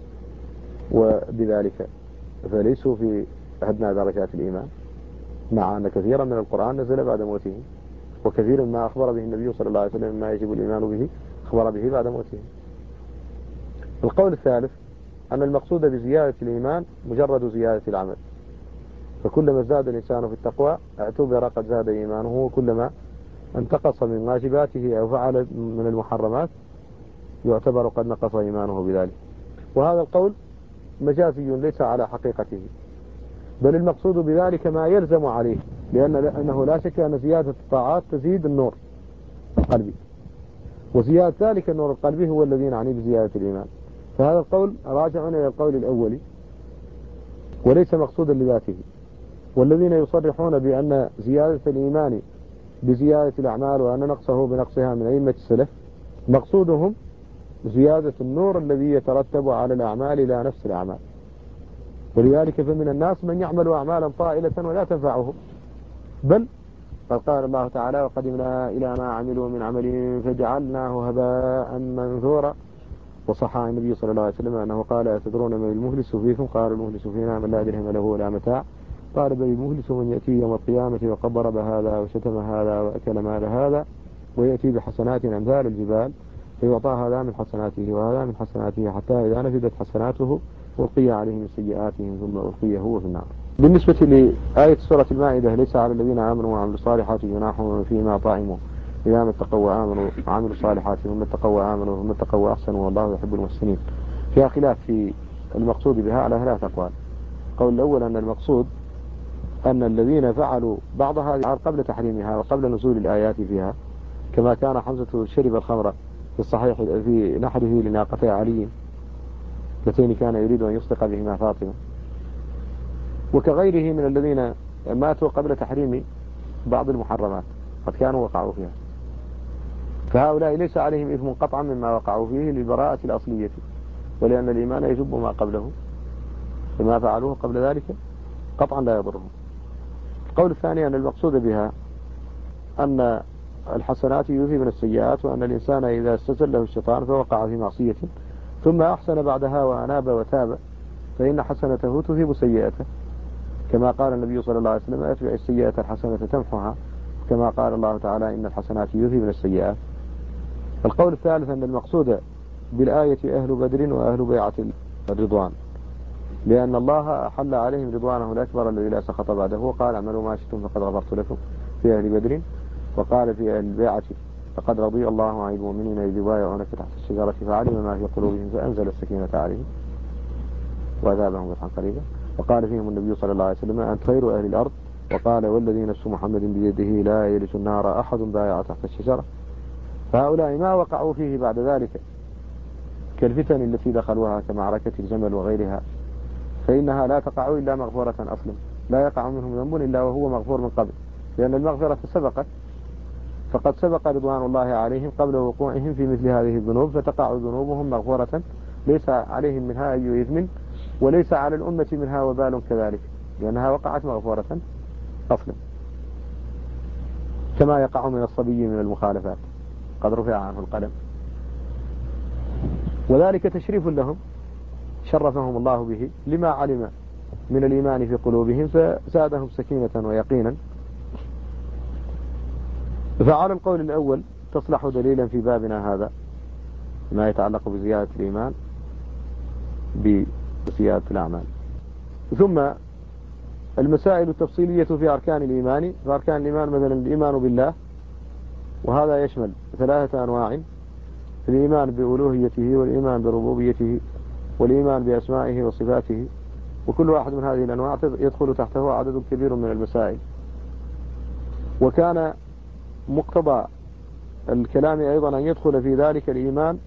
B: وبذلك فليسوا في أدنى درجات الإيمان، مع أن كثيرا من القرآن نزل بعد موتهم، وكثير ما أخبر به النبي صلى الله عليه وسلم ما يجب الإيمان به أخبر به بعد موته. القول الثالث أن المقصود بزيادة الإيمان مجرد زيادة العمل، فكلما ازداد الإنسان في التقوى اعتبر قد زاد إيمانه، وكلما انتقص من واجباته أو فعل من المحرمات يعتبر قد نقص إيمانه بذلك. وهذا القول مجازي ليس على حقيقته، بل المقصود بذلك ما يلزم عليه، لأنه لا شك أن زيادة الطاعات تزيد النور القلبي، وزيادة ذلك النور القلبي هو الذي نعني بزيادة الإيمان. فهذا القول راجع إلى القول الأول وليس مقصودا لذاته. والذين يصرحون بأن زيادة الإيمان بزيادة الأعمال وأن نقصه بنقصها من أئمة السلف مقصودهم زيادة النور الذي يترتب على الأعمال لا نفس الأعمال. ولذلك فمن الناس من يعمل أعمالا طائلة ولا تنفعه، بل قد قال الله تعالى وقدمنا إلى ما عملوا من عمل فجعلناه هباء منثورا. وصح عن النبي صلى الله عليه وسلم أنه قال أتدرون من المفلس فيكم؟ قالوا المفلس فينا من لا درهم له ولا متاع. قال بل المفلس من يأتي يوم القيامة وقد ضرب هذا وشتم هذا وأكل مال هذا ويأتي بحسنات أمثال الجبال فيعطى هذا من حسناته وهذا من حسناته حتى إذا نفدت حسناته ألقي عليهم سيئاتهم ثم ألقي هو في النار. بالنسبة لآية سورة المائدة ليس على الذين آمنوا وعملوا الصالحات جناح فيما طعموا إذا ما اتقوا وآمنوا وعملوا الصالحات ثم اتقوا وآمنوا ثم اتقوا وأحسنوا والله يحب المحسنين. فيها خلاف في المقصود بها على ثلاث أقوال. القول الأول أن المقصود أن الذين فعلوا بعض هذه الأعمال قبل تحريمها وقبل نزول الآيات فيها، كما كان حمزة شرب الخمر في الصحيح في نحره لناقتي علي اللتين كان يريد أن يصدق بهما فاطمة، وكغيره من الذين ماتوا قبل تحريم بعض المحرمات قد كانوا وقعوا فيها، فهؤلاء ليس عليهم إثم قطعا مما وقعوا فيه للبراءة الأصلية، ولأن الإيمان يجب ما قبله، فما فعلوه قبل ذلك قطعا لا يضرهم. القول الثاني أن المقصود بها أن الحسنات يذهبن السيئات، وأن الإنسان إذا استزله الشيطان فوقع في معصية ثم أحسن بعدها وأناب وتاب فإن حسنته تذهب سيئته، كما قال النبي صلى الله عليه وسلم: أتبع السيئة الحسنة تمحها، كما قال الله تعالى: إن الحسنات يذهبن السيئات. القول الثالث أن المقصود بالآية أهل بدر وأهل بيعة الرضوان، لأن الله أحل عليهم رضوانه الأكبر الذي لا سخط بعده، وقال: اعملوا ما شئتم فقد غفرت لكم في أهل بدر، وقال في أهل البيعة: فقد رضي الله عن المؤمنين إذ يبايعونك تحت الشجرة فعلم ما في قلوبهم فأنزل السكينة عليهم وأثابهم فتحا قريبا، وقال فيهم النبي صلى الله عليه وسلم: أنت خير أهل الأرض، وقال: والذي نفس محمد بيده لا يلج النار أحد بايع تحت الشجرة. فهؤلاء ما وقعوا فيه بعد ذلك كالفتن التي دخلوها كمعركة الجمل وغيرها، فإنها لا تقع إلا مغفورة أصلا، لا يقع منهم ذنب إلا وهو مغفور من قبل، لأن المغفرة سبقت، فقد سبق رضوان الله عليهم قبل وقوعهم في مثل هذه الذنوب، فتقع ذنوبهم مغفورة ليس عليهم منها أي إثم، وليس على الأمة منها وبال كذلك، لأنها وقعت مغفورة أصلا، كما يقع من الصبي من المخالفات قد رفع عنه القلم. وذلك تشريف لهم شرفهم الله به لما علم من الإيمان في قلوبهم فزادهم سكينة ويقينا. فعلى القول الأول تصلح دليلا في بابنا هذا ما يتعلق بزيادة الإيمان بزيادة الأعمال. ثم المسائل التفصيلية في أركان الإيمان، فأركان الإيمان مثلا الإيمان بالله، وهذا يشمل 3 أنواع: الإيمان بألوهيته، والإيمان بربوبيته، والإيمان بأسمائه وصفاته، وكل واحد من هذه الأنواع يدخل تحته عدد كبير من المسائل. وكان مقتضى الكلام أيضا أن يدخل في ذلك الإيمان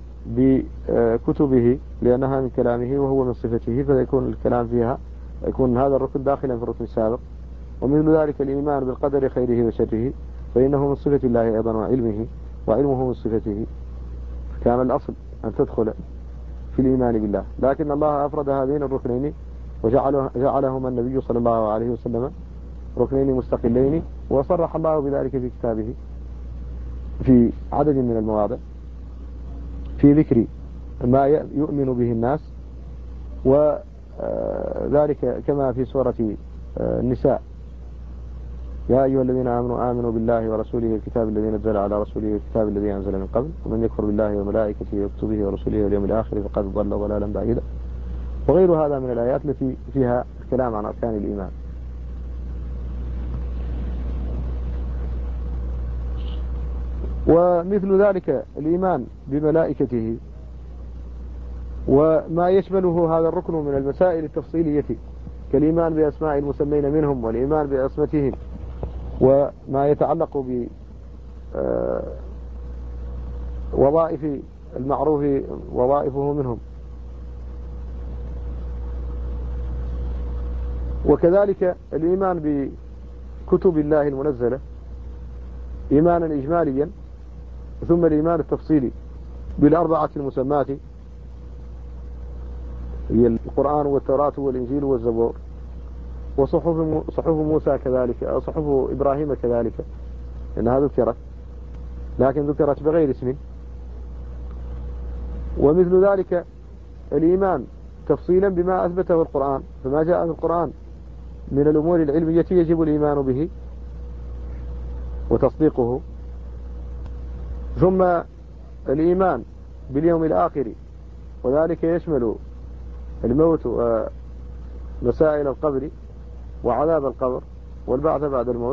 B: بكتبه لأنها من كلامه وهو من صفته، فيكون الكلام فيها يكون هذا الركن داخلا في الركن السابق. ومثل ذلك الإيمان بالقدر خيره وشره، فإنه من صفة الله أيضا وعلمه من صفته، كان الأصل أن تدخل في الإيمان بالله، لكن الله أفرد هذين الركنين وجعلهما النبي صلى الله عليه وسلم ركنين مستقلين، وصرح الله بذلك في كتابه في عدد من المواضع في ذكر ما يؤمن به الناس، وذلك كما في سورة النساء: يا أيها الذين آمنوا بالله ورسوله الكتاب الذي نزل على رسوله الكتاب الذي أنزل من قبل، ومن يكفر بالله وملائكته وكتبه ورسوله واليوم الآخر فقد ضل ضلالا بعيدا، وغير هذا من الآيات التي فيها الكلام عن أركان الإيمان. ومثل ذلك الإيمان بملائكته وما يشمله هذا الركن من المسائل التفصيلية كالإيمان بأسماء المسمين منهم، والإيمان بأسمتهم، وما يتعلق بوظائف المعروف وظائفه منهم. وكذلك الإيمان بكتب الله المنزلة إيمانا إجماليا، ثم الإيمان التفصيلي بالأربعة المسمات هي القرآن والتوراة والإنجيل والزبور، وصحف موسى كذلك، أو صحف إبراهيم كذلك، إنها ذكرت لكن ذكرت بغير اسم. ومثل ذلك الإيمان تفصيلا بما أثبته القرآن، فما جاء في القرآن من الأمور العلمية يجب الإيمان به وتصديقه. ثم الإيمان باليوم الآخر، وذلك يشمل الموت ومسائل القبر وعذاب القبر والبعث بعد الموت،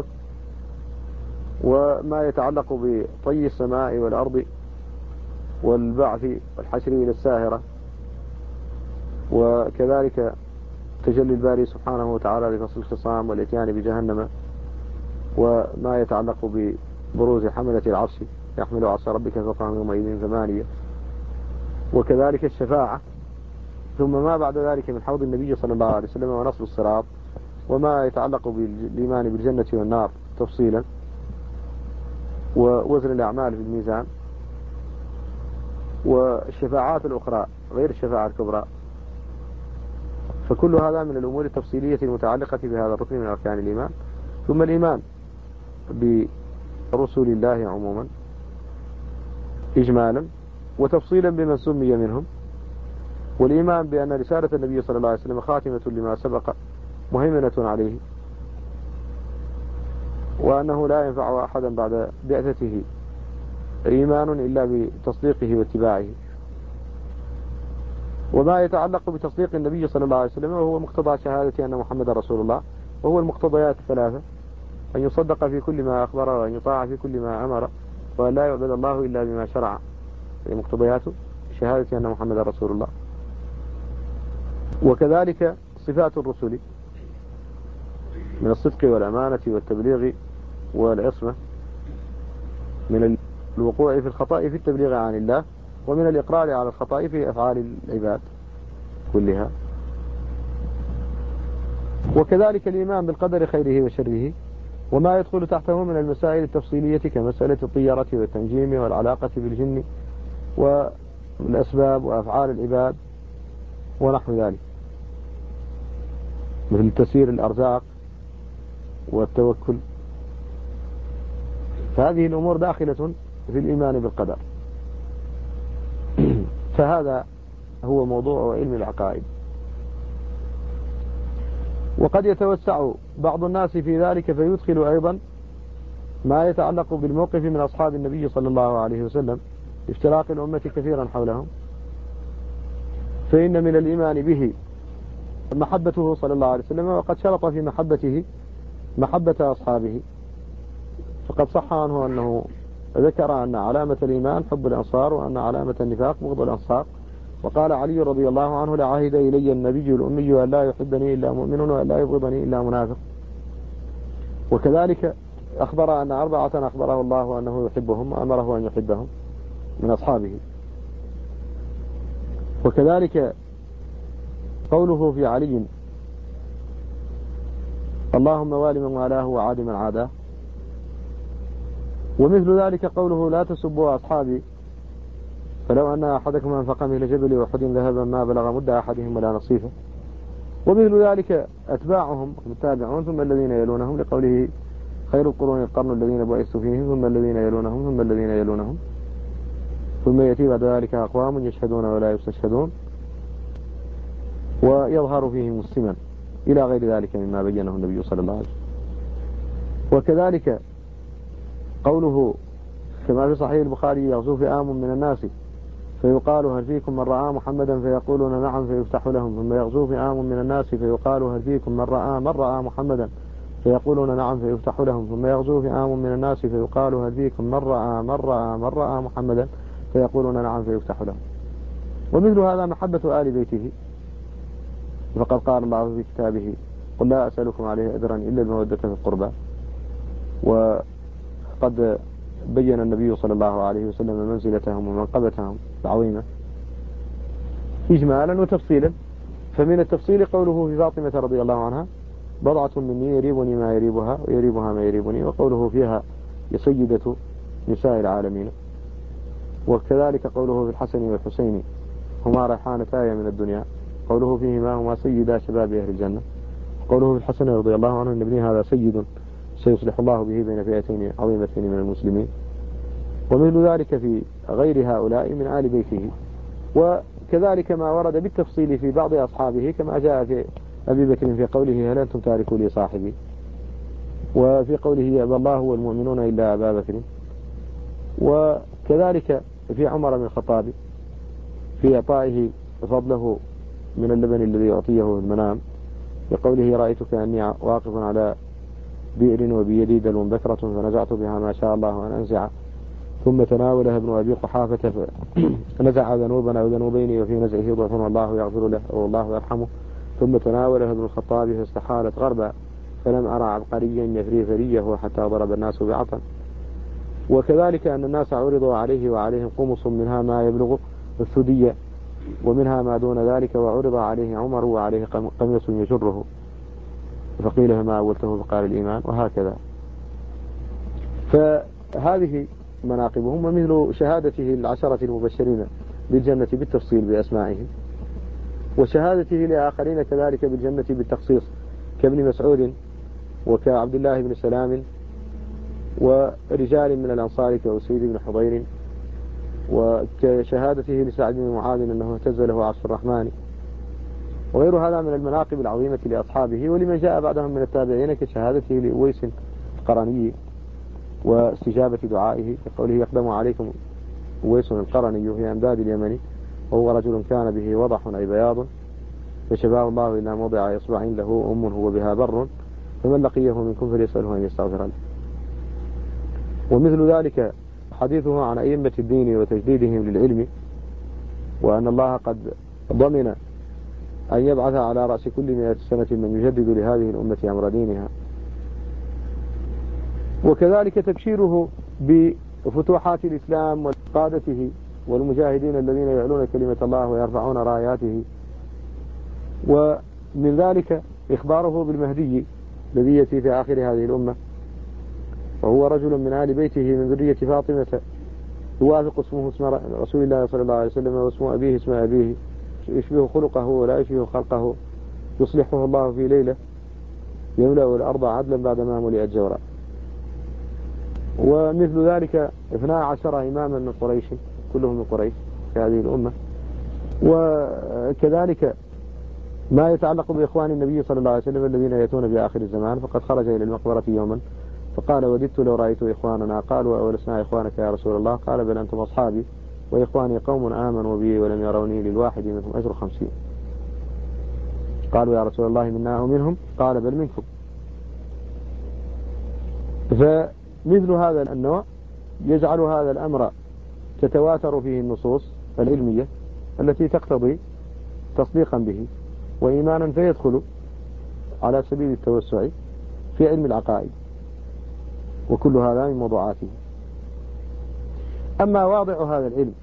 B: وما يتعلق بطي السماء والأرض والبعث والحشر إلى الساهرة، وكذلك تجلي الباري سبحانه وتعالى لفصل الخصام والإتيان بجهنم، وما يتعلق ببروز حملة العرش يحمل عرش ربك فوقهم يومئذ 8، وكذلك الشفاعة ثم ما بعد ذلك من حوض النبي صلى الله عليه وسلم ونصب الصراط، وما يتعلق بالإيمان بالجنة والنار تفصيلا، ووزن الأعمال في الميزان، والشفاعات الأخرى غير الشفاعة الكبرى. فكل هذا من الأمور التفصيلية المتعلقة بهذا الركن من أركان الإيمان. ثم الإيمان برسل الله عموما إجمالا وتفصيلا بمن سمي منهم، والإيمان بأن رسالة النبي صلى الله عليه وسلم خاتمة لما سبق مهيمنة عليه، وأنه لا ينفع أحدا بعد بعثته إيمان إلا بتصديقه واتباعه. وما يتعلق بتصديق النبي صلى الله عليه وسلم وهو مقتضى شهادة أن محمد رسول الله، وهو المقتضيات الثلاثة: أن يصدق في كل ما أخبر، وأن يطاع في كل ما أمر، وأن لا يعبد الله إلا بما شرع. مقتضيات شهادة أن محمد رسول الله. وكذلك صفات الرسل من الصدق والأمانة والتبليغ والعصمة، من الوقوع في الخطأ في التبليغ عن الله، ومن الإقرار على الخطأ في أفعال العباد كلها. وكذلك الإيمان بالقدر خيره وشره، وما يدخل تحته من المسائل التفصيلية كمسألة الطيرة والتنجيم والعلاقة بالجن والأسباب وأفعال العباد ونحو ذلك، مثل تسيير الأرزاق والتوكل. فهذه الأمور داخلة في الإيمان بالقدر. فهذا هو موضوع علم العقائد. وقد يتوسع بعض الناس في ذلك فيدخل أيضا ما يتعلق بالموقف من أصحاب النبي صلى الله عليه وسلم، افتراق الأمة كثيرا حولهم، فإن من الإيمان به محبته صلى الله عليه وسلم، وقد شرط في محبته محبة أصحابه. فقد صح عنه أنه ذكر أن علامة الإيمان حب الأنصار، وأن علامة النفاق بغض الأنصار. وقال علي رضي الله عنه: لعهد إلي النبي الأمي أن لا يحبني إلا مؤمن، وأن لا يبغضني إلا منافق. وكذلك أخبر أن 4 أخبره الله أنه يحبهم وأمره أن يحبهم من أصحابه. وكذلك قوله في علي: اللهم وال من والاه وعاد من عاداه. ومثل ذلك قوله: لا تسبوا أصحابي فلو أن أحدكم أنفق مثل جبل أحد ذهبا ما بلغ مد أحدهم ولا نصيفه. ومثل ذلك أتباعهم التابعون ثم الذين يلونهم، لقوله: خير القرون القرن الذين بعثت فيهم ثم الذين يلونهم ثم الذين يلونهم ثم يأتي بعد ذلك أقوام يشهدون ولا يستشهدون ويظهر فيهم السمن، إلى غير ذلك مما بينه النبي صلى الله عليه وسلم. وكذلك قوله كما في صحيح البخاري: يغزو فئام من الناس فيقال: هل فيكم من رأى محمدا؟ فيقولون: نعم، فيفتح لهم. ثم يغزو فئام من الناس فيقال: هل فيكم من رأى محمدا؟ فيقولون: نعم، فيفتح لهم. ثم يغزو فئام من الناس فيقال: هل فيكم من رأى محمدا؟ فيقولون: نعم، فيفتح لهم. ومثل هذا محبة آل بيته، فقد قال الله في كتابه: قل لا أسألكم عليه أجرا إلا المودة في القربى. وقد بين النبي صلى الله عليه وسلم منزلتهم ومنقبتهم العظيمة إجمالا وتفصيلا. فمن التفصيل قوله في فاطمة رضي الله عنها: بضعة مني يريبني ما يريبها ويريبها ما يريبني. وقوله فيها: سيدة نساء العالمين. وكذلك قوله في الحسن والحسين: هما ريحانتاي من الدنيا. قوله فيهما: هما سيدا شباب أهل الجنة. قوله في الحسن رضي الله عنه: إن ابني هذا سيد سيصلح الله به بين فئتين عظيمتين من المسلمين. ومثل ذلك في غير هؤلاء من آل بيته. وكذلك ما ورد بالتفصيل في بعض أصحابه، كما جاء في أبي بكر في قوله: هل أنتم تاركوا لي صاحبي؟ وفي قوله: يأبى الله والمؤمنون إلا أبا بكر. وكذلك في عمر بن الخطاب في إعطائه فضله من اللبن الذي يعطيه المنام، بقوله: رأيتك أني واقف على بئر وبيدي دلو بكرة فنزعت بها ما شاء الله أن أنزع. ثم تناولها ابن أبي قحافة فنزع ذنوبا أو ذنوبين وفي نزعه ضعف والله يغفر له والله يرحمه. ثم تناولها ابن الخطاب فاستحالت غربا فلم أرى عبقريا يفري فريه حتى ضرب الناس بعطا. وكذلك أن الناس عرضوا عليه وعليهم قمص منها ما يبلغ الثدي ومنها ما دون ذلك، وعرض عليه عمر وعليه قميص يجره فقيل ما أولته فقال الإيمان، وهكذا. فهذه مناقبهم، ومثل شهادته العشرة المبشرين بالجنة بالتفصيل بأسمائهم، وشهادته لآخرين كذلك بالجنة بالتخصيص كابن مسعود وكعبد الله بن سلام ورجال من الأنصار كأسيد بن حضير، وكشهادته لسعد بن معاذ أنه اهتز له عرش الرحمن، وغير هذا من المناقب العظيمة لأصحابه ولمن جاء بعدهم من التابعين، كشهادته لأويس القرني واستجابة دعائه كقوله يقدم عليكم أويس القرني في أمداد اليمن وهو رجل كان به وضح أي بياض فشفاه الله إلى موضع إصبع له أم هو بها بر فمن لقيه منكم فليسأله أن يستغفر له. ومثل ذلك حديثه عن أئمة الدين وتجديدهم للعلم، وأن الله قد ضمن أن يبعث على رأس كل 100 سنة من يجدد لهذه الأمة أمر دينها. وكذلك تبشيره بفتوحات الإسلام وقادته والمجاهدين الذين يعلون كلمة الله ويرفعون راياته. ومن ذلك إخباره بالمهدي الذي يأتي في آخر هذه الأمة، وهو رجل من آل بيته من ذرية فاطمة يوافق اسمه اسم رسول الله صلى الله عليه وسلم، واسم أبيه اسم أبيه، يشبه خلقه ولا يشبه خلقه، يصلحه الله في ليلة يملأ الأرض عدلا بعدما ملئت جورا. ومثل ذلك 12 إماما من قريش كلهم من قريش في هذه الأمة. وكذلك ما يتعلق بإخوان النبي صلى الله عليه وسلم الذين يأتون في آخر الزمان، فقد خرج إلى المقبرة يوما فقال وددت لو رأيت إخواننا، قالوا أولسنا إخوانك يا رسول الله؟ قال بل أنتم أصحابي، وإخواني قوم آمنوا بي ولم يروني للواحد منهم أجر 50. قالوا يا رسول الله منا أو منهم؟ قال بل منكم. فمثل هذا النوع يجعل هذا الأمر تتواتر فيه النصوص العلمية التي تقتضي تصديقا به وإيمانا، فيدخل على سبيل التوسع في علم العقائد، وكل هذا من موضوعاته. أما واضع هذا العلم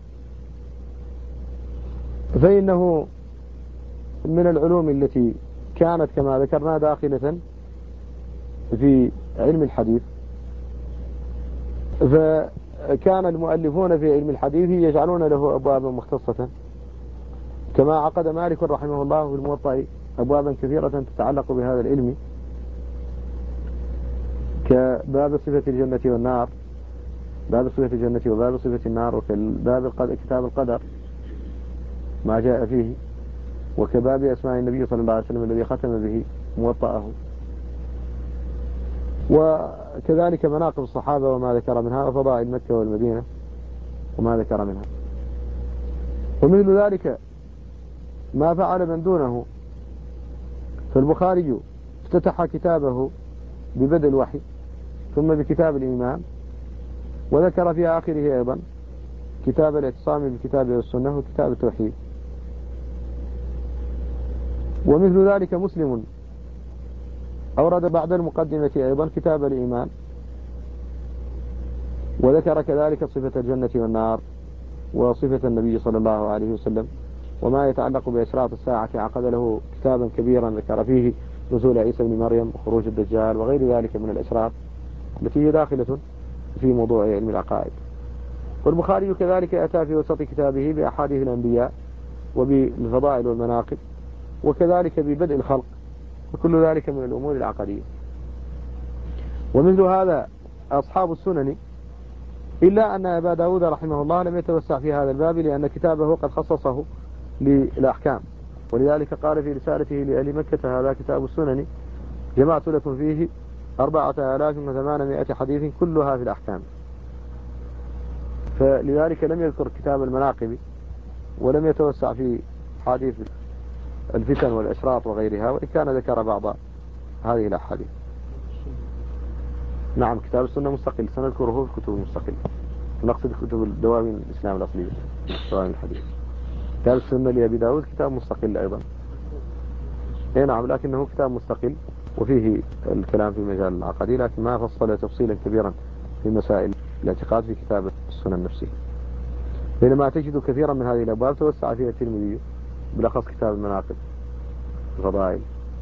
B: فإنه من العلوم التي كانت كما ذكرنا داخلة في علم الحديث، فكان المؤلفون في علم الحديث يجعلون له أبوابا مختصة، كما عقد مالك رحمه الله في الموطأ أبوابا كثيرة تتعلق بهذا العلم، كباب صفة الجنة والنار، باب صفة الجنة وباب صفة النار، وكباب كتاب القدر ما جاء فيه، وكباب أسماء النبي صلى الله عليه وسلم الذي ختم به موطأه، وكذلك مناقب الصحابة وما ذكر منها، وفضائل مكة والمدينة وما ذكر منها. ومثل ذلك ما فعل من دونه، فالبخاري افتتح كتابه ببدء الوحي ثم بكتاب الإيمان، وذكر في آخره أيضا كتاب الاعتصام بالكتاب والسنة وكتاب التوحيد. ومثل ذلك مسلم أورد بعد المقدمة أيضا كتاب الإيمان، وذكر كذلك صفة الجنة والنار وصفة النبي صلى الله عليه وسلم وما يتعلق بأشراط الساعة، عقد له كتابا كبيرا ذكر فيه نزول عيسى بن مريم وخروج الدجال وغير ذلك من الأشراط التي هي داخلة في موضوع علم العقائد. والبخاري كذلك أتى في وسط كتابه بأحاديث الأنبياء وبالفضائل والمناقب، وكذلك ببدء الخلق، وكل ذلك من الأمور العقدية. ومثل هذا أصحاب السنن، إلا أن أبا داود رحمه الله لم يتوسع في هذا الباب، لأن كتابه قد خصصه للأحكام، ولذلك قال في رسالته لأهل مكة هذا كتاب السنن جمعت لكم فيه 4800 حديث كلها في الأحكام. فلذلك لم يذكر كتاب المناقب، ولم يتوسع في حديث الفتن والأشراط وغيرها، وإن كان ذكر بعض هذه الأحاديث. نعم كتاب السنة مستقل، سنذكره في كتب مستقلة، نقصد كتب الدواوين الإسلام الأصلية دواوين الحديث. كتاب السنة لأبي داود كتاب مستقل أيضا، نعم، لكنه كتاب مستقل وفيه الكلام في مجال العقدي، لكن ما فصل تفصيلا كبيرا في مسائل الاعتقاد في كتاب السنن نفسه. بينما تجد كثيرا من هذه الأبواب توسع فيها الترمذي بالأخص كتاب المناقب الفضائل،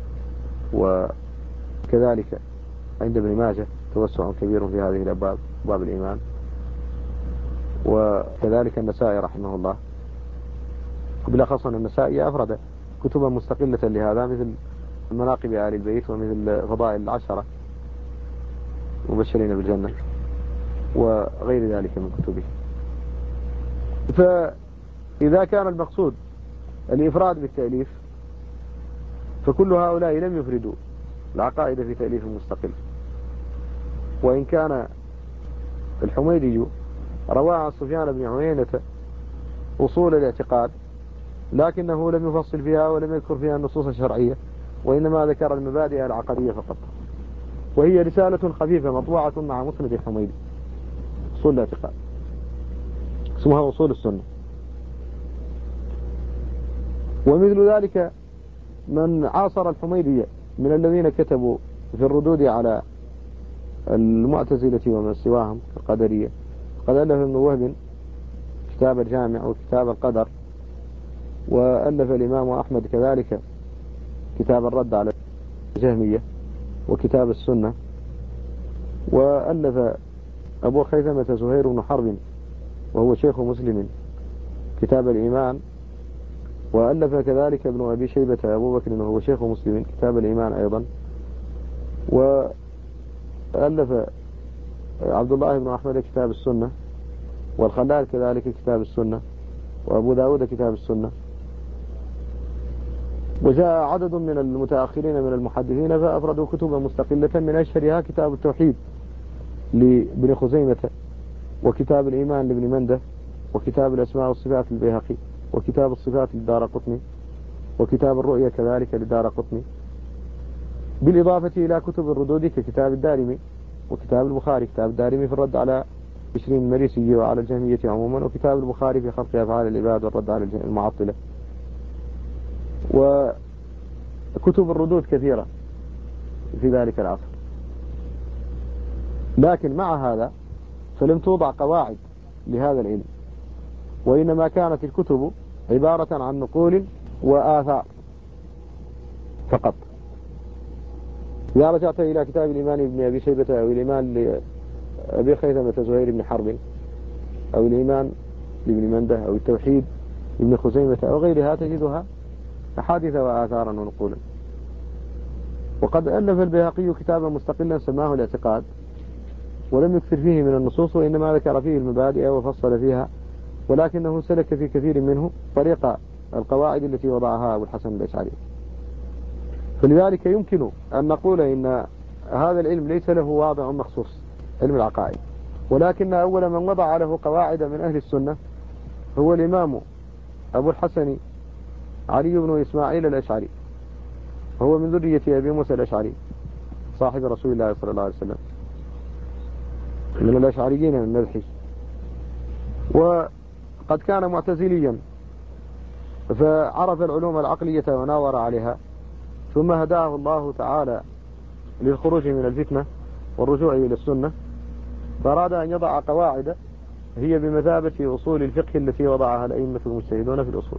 B: وكذلك عند ابن ماجه توسع كبير في هذه الأبواب، باب الإيمان، وكذلك النسائي رحمه الله، وبالأخص أن النسائي أفرد كتبا مستقلة لهذا مثل مناقب آل البيت ومثل فضائل العشرة مبشرين بالجنة وغير ذلك من كتبه. فإذا كان المقصود الإفراد بالتأليف فكل هؤلاء لم يفردوا العقائد في تأليف مستقل، وإن كان الحميدي روى عن سفيان بن عيينة أصول الاعتقاد لكنه لم يفصل فيها ولم يذكر فيها النصوص الشرعية، وإنما ذكر المبادئ العقدية فقط، وهي رسالة خفيفة مطبوعة مع مسند الحميدي أصول الاعتقاد اسمها أصول السنة. ومثل ذلك من عاصر الحميدي من الذين كتبوا في الردود على المعتزلة ومن سواهم القدرية، قد ألف ابن وهب كتاب الجامع وكتاب القدر، وألف الإمام أحمد كذلك كتاب الرد على الجهمية وكتاب السنة، وألف أبو خيثمة زهير بن حرب وهو شيخ مسلم كتاب الإيمان، وألف كذلك ابن أبي شيبة أبو بكر وهو شيخ مسلم كتاب الإيمان أيضا، وألف عبد الله بن أحمد كتاب السنة، والخلال كذلك كتاب السنة، وأبو داود كتاب السنة. وجاء عدد من المتأخرين من المحدثين فأفردوا كتبا مستقلة، من أشهرها كتاب التوحيد لابن خزيمة، وكتاب الإيمان لابن منده، وكتاب الأسماء والصفات للبيهقي، وكتاب الصفات للدارقطني، وكتاب الرؤيا كذلك للدارقطني، بالإضافة إلى كتب الردود ككتاب الدارمي وكتاب البخاري، كتاب الدارمي في الرد على بشرين المريسي وعلى الجهمية عموما، وكتاب البخاري في خلق أفعال العباد والرد على المعطلة. وكتب الردود كثيرة في ذلك العصر، لكن مع هذا فلم توضع قواعد لهذا العلم، وإنما كانت الكتب عبارة عن نقول وآثار فقط. إذا رجعت إلى كتاب الإيمان لابن أبي شيبة أو الإيمان لأبي خيثمة زهير بن حرب أو الإيمان لابن منده أو التوحيد لابن خزيمة أو غيرها تجدها أحاديث وآثارا ونقولا. وقد ألف البيهقي كتابا مستقلا سماه الاعتقاد، ولم يكثر فيه من النصوص، وإنما ذكر فيه المبادئ وفصل فيها، ولكنه سلك في كثير منه طريق القواعد التي وضعها أبو الحسن الأشعري. فلذلك يمكن أن نقول إن هذا العلم ليس له واضع مخصوص، علم العقائد، ولكن أول من وضع له قواعد من أهل السنة هو الإمام أبو الحسن علي بن إسماعيل الأشعري، وهو من ذرية أبي موسى الأشعري صاحب رسول الله صلى الله عليه وسلم، من الأشعريين من نذحي، وقد كان معتزليا فعرف العلوم العقلية وناور عليها، ثم هداه الله تعالى للخروج من الفتنة والرجوع إلى السنة، فأراد أن يضع قواعد هي بمثابة أصول الفقه التي وضعها الأئمة المجتهدون في الأصول،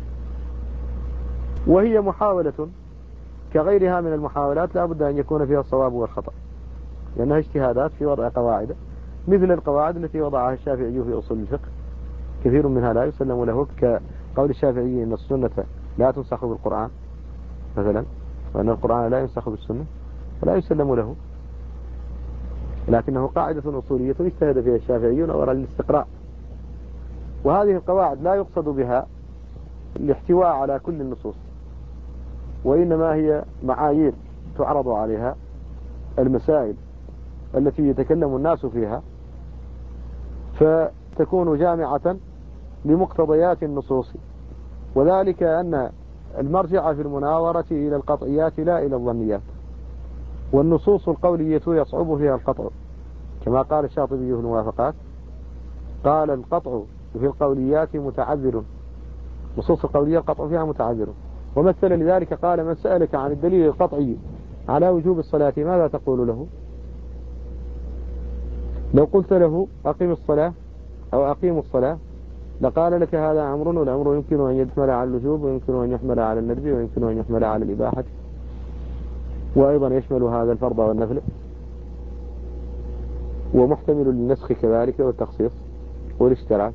B: وهي محاولة كغيرها من المحاولات لا بد أن يكون فيها الصواب والخطأ، لأنها اجتهادات في وضع قواعد، مثل القواعد التي وضعها الشافعي في أصول الفقه، كثير منها لا يسلم له، كقول الشافعي إن السنة لا تنسخ بالقرآن مثلا، وأن القرآن لا ينسخ بالسنة، فلا يسلم له، لكنه قاعدة أصولية اجتهد فيها الشافعي نظرا للاستقراء. وهذه القواعد لا يقصد بها الاحتواء على كل النصوص، وإنما هي معايير تعرض عليها المسائل التي يتكلم الناس فيها، فتكون جامعة لمقتضيات النصوص، وذلك أن المرجع في المناورة إلى القطعيات لا إلى الظنيات، والنصوص القولية يصعب فيها القطع، كما قال الشاطبي في الموافقات، قال القطع في القوليات متعذر، نصوص القولية القطع فيها متعذر، ومثل لذلك قال من سألك عن الدليل القطعي على وجوب الصلاة ماذا تقول له؟ لو قلت له أقم الصلاة أو أقيموا الصلاة لقال لك هذا أمر، والأمر يمكن أن يحمل على الوجوب، ويمكن أن يحمل على الندب، ويمكن أن يحمل على الإباحة، وأيضا يشمل هذا الفرض والنفل، ومحتمل للنسخ كذلك والتخصيص والاشتراك.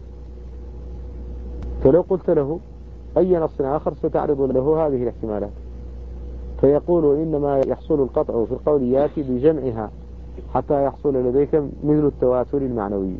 B: فلو قلت له أي نص آخر ستعرض له هذه الاحتمالات، فيقول إنما يحصل القطع في القول ياتي بجمعها حتى يحصل لديك مثل التواتر المعنوي.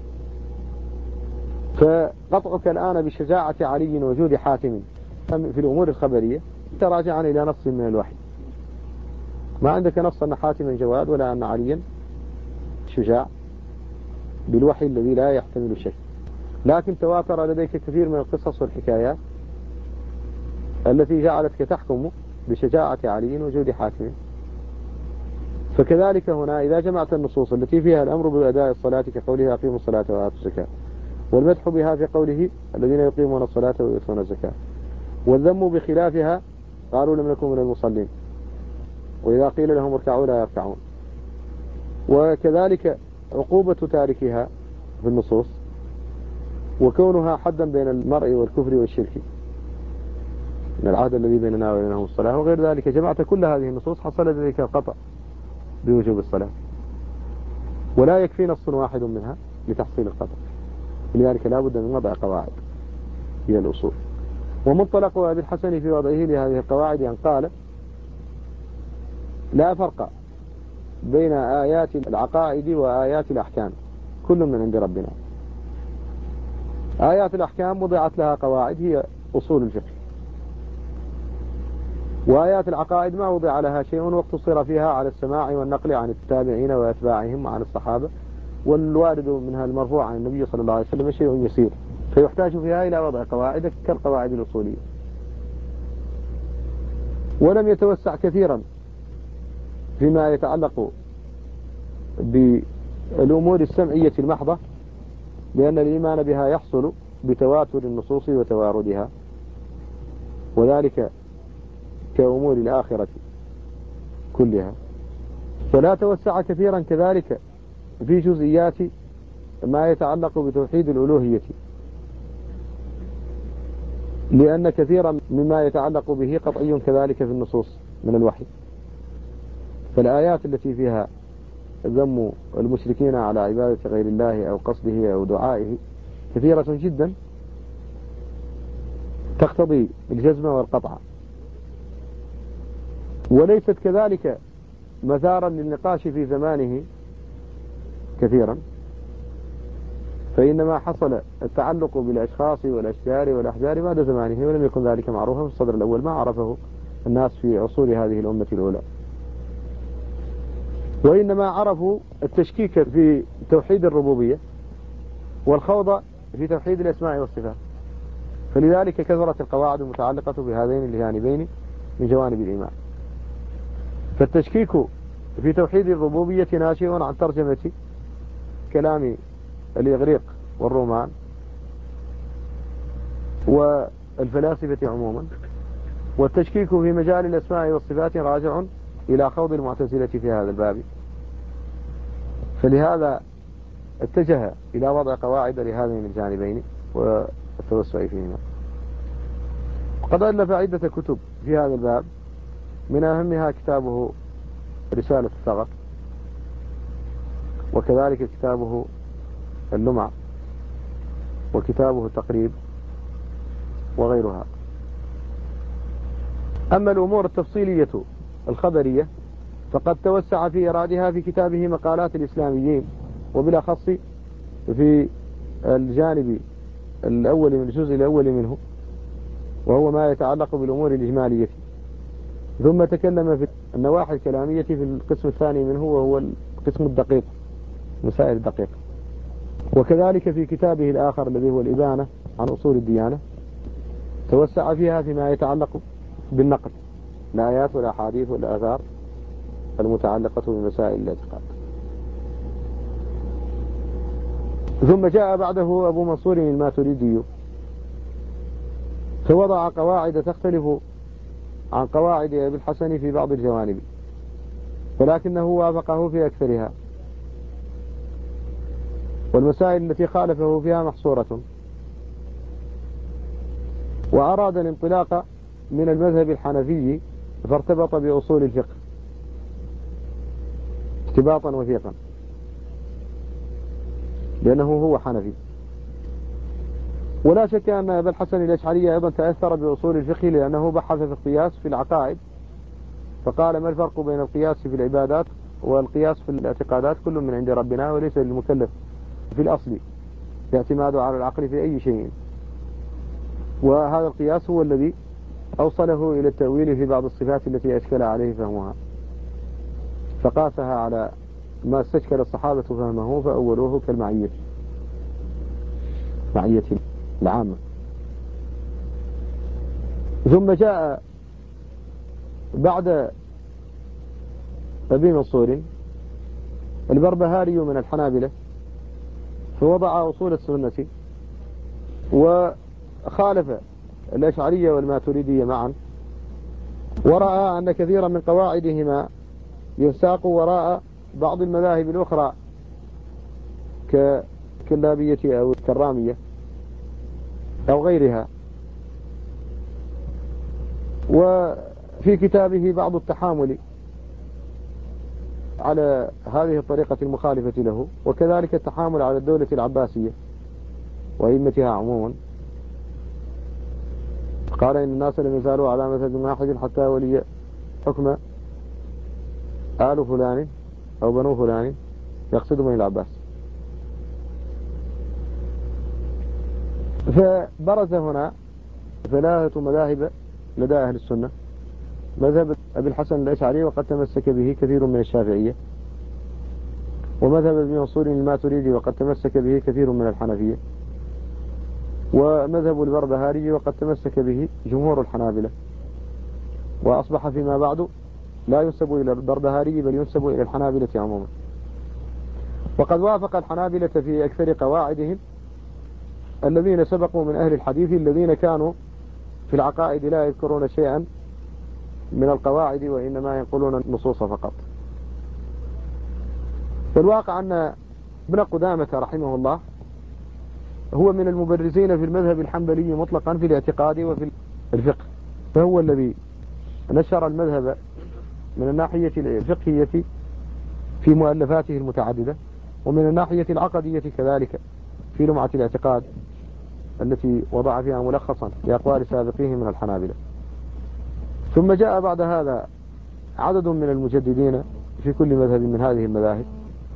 B: فقطعك الآن بشجاعة علي وجود حاتم في الأمور الخبرية تراجعا إلى نص من الوحي، ما عندك نص أن حاتما جواد ولا أن عليا شجاع بالوحي الذي لا يحتمل الشك، لكن تواتر لديك كثير من القصص والحكايات التي جعلتك تحكم بشجاعة علي وجود حاتم. فكذلك هنا إذا جمعت النصوص التي فيها الأمر بأداء الصلاة كقوله أقيموا الصلاة وآتوا الزكاة، والمدح بها في قوله الذين يقيمون الصلاة ويؤتون الزكاة، والذم بخلافها قالوا لم نكن من المصلين، وإذا قيل لهم اركعوا لا يركعون، وكذلك عقوبة تاركها في النصوص، وكونها حدا بين المرء والكفر والشرك من العهد الذي بيننا وبينهم الصلاة وغير ذلك. جمعت كل هذه النصوص حصل لديك القطع بوجوب الصلاة، ولا يكفي نص واحد منها لتحصيل القطع، لذلك لا بد من وضع قواعد هي الأصول. ومنطلق أبي الحسن في وضعه لهذه القواعد أن قال لا فرق بين آيات العقائد وآيات الأحكام، كل من عند ربنا. آيات الأحكام وضعت لها قواعد هي أصول الفقه، وآيات العقائد ما وضع لها شيء واقتصر فيها على السماع والنقل عن التابعين وأتباعهم وعن الصحابة، والوارد منها المرفوع عن النبي صلى الله عليه وسلم شيء يسير، فيحتاج فيها إلى وضع قواعد كالقواعد الأصولية. ولم يتوسع كثيرا فيما يتعلق بالأمور السمعية المحضة، لأن الإيمان بها يحصل بتواتر النصوص وتواردها، وذلك كأمور الآخرة كلها. فلا توسع كثيرا كذلك في جزئيات ما يتعلق بتوحيد الألوهية، لأن كثيرا مما يتعلق به قطعي كذلك في النصوص من الوحي. فالآيات التي فيها ذم المشركين على عبادة غير الله أو قصده أو دعائه كثيرة جدا تقتضي الجزم والقطع، وليست كذلك مثارا للنقاش في زمانه كثيرا، فإنما حصل التعلق بالأشخاص والأشجار والأحجار بعد زمانه، ولم يكن ذلك معروفا في الصدر الأول، ما عرفه الناس في عصور هذه الأمة الأولى، وإنما عرفوا التشكيك في توحيد الربوبية والخوض في توحيد الأسماء والصفات، فلذلك كثرت القواعد المتعلقة بهذين الجانبين من جوانب الإيمان. فالتشكيك في توحيد الربوبية ناشئ عن ترجمة كلام الإغريق والرومان والفلاسفة عموما، والتشكيك في مجال الأسماء والصفات راجع إلى خوض المعتزلة في هذا الباب، فلهذا اتجه إلى وضع قواعد لهذين الجانبين والتوسع فيهما. وقد ألف عدة كتب في هذا الباب، من أهمها كتابه رسالة الثغر، وكذلك كتابه اللمع، وكتابه التقريب، وغيرها. أما الأمور التفصيلية الخبرية فقد توسع في إرادها في كتابه مقالات الإسلاميين، وبالأخص في الجانب الأول من الجزء الأول منه، وهو ما يتعلق بالأمور الإجمالية. ثم تكلم في النواحي الكلامية في القسم الثاني منه، وهو القسم الدقيق، مسائل الدقيق. وكذلك في كتابه الآخر الذي هو الإبانة عن أصول الديانة توسع فيها فيما يتعلق بالنقل، الآيات والأحاديث والآثار المتعلقة بمسائل الاعتقاد. ثم جاء بعده أبو منصور الماتريدي فوضع قواعد تختلف عن قواعد أبي الحسن في بعض الجوانب، ولكنه وافقه في أكثرها، والمسائل التي خالفه فيها محصورة، وأراد الانطلاق من المذهب الحنفي فارتبط بأصول الفقه ارتباطا وثيقا، لأنه هو حنفي. ولا شك أن أبا الحسن الأشعري أيضا تأثر بأصول الفقه، لأنه بحث في القياس في العقائد، فقال: ما الفرق بين القياس في العبادات والقياس في الاعتقادات؟ كل من عند ربنا، وليس للمكلف في الأصل اعتماده على العقل في أي شيء. وهذا القياس هو الذي أوصله إلى التأويل في بعض الصفات التي أشكل عليه فهمها، فقاسها على ما استشكل الصحابة فهمه فأولوه كالمعية، معية العامة. ثم جاء بعد أبي منصور البربهاري من الحنابلة، فوضع أصول السنة وخالف الأشعرية والماتريدية معا، ورأى أن كثيرا من قواعدهما يساق وراء بعض المذاهب الأخرى كالكلابية أو الكرامية أو غيرها. وفي كتابه بعض التحامل على هذه الطريقة المخالفة له، وكذلك التحامل على الدولة العباسية وأئمتها عموما، قال: إن الناس لم يزالوا على مذهب واحد حتى ولي حكم آل فلان أو بنو فلان، يقصد بني العباس. فبرز هنا ثلاثة مذاهب لدى أهل السنة: مذهب أبي الحسن الأشعري وقد تمسك به كثير من الشافعية، ومذهب ابن منصور الماتريدي وقد تمسك به كثير من الحنفية، ومذهب البربهاري وقد تمسك به جمهور الحنابلة. وأصبح فيما بعد لا ينسب إلى البربهاري بل ينسب إلى الحنابلة عموما. وقد وافق الحنابلة في أكثر قواعدهم الذين سبقوا من أهل الحديث، الذين كانوا في العقائد لا يذكرون شيئا من القواعد وإنما ينقلون النصوص فقط. والواقع أن ابن قدامة رحمه الله هو من المبرزين في المذهب الحنبلي مطلقا في الاعتقاد وفي الفقه، فهو الذي نشر المذهب من الناحية الفقهية في مؤلفاته المتعددة، ومن الناحية العقدية كذلك في لمعة الاعتقاد التي وضع فيها ملخصا لأقوال سابقيه من الحنابلة. ثم جاء بعد هذا عدد من المجددين في كل مذهب من هذه المذاهب،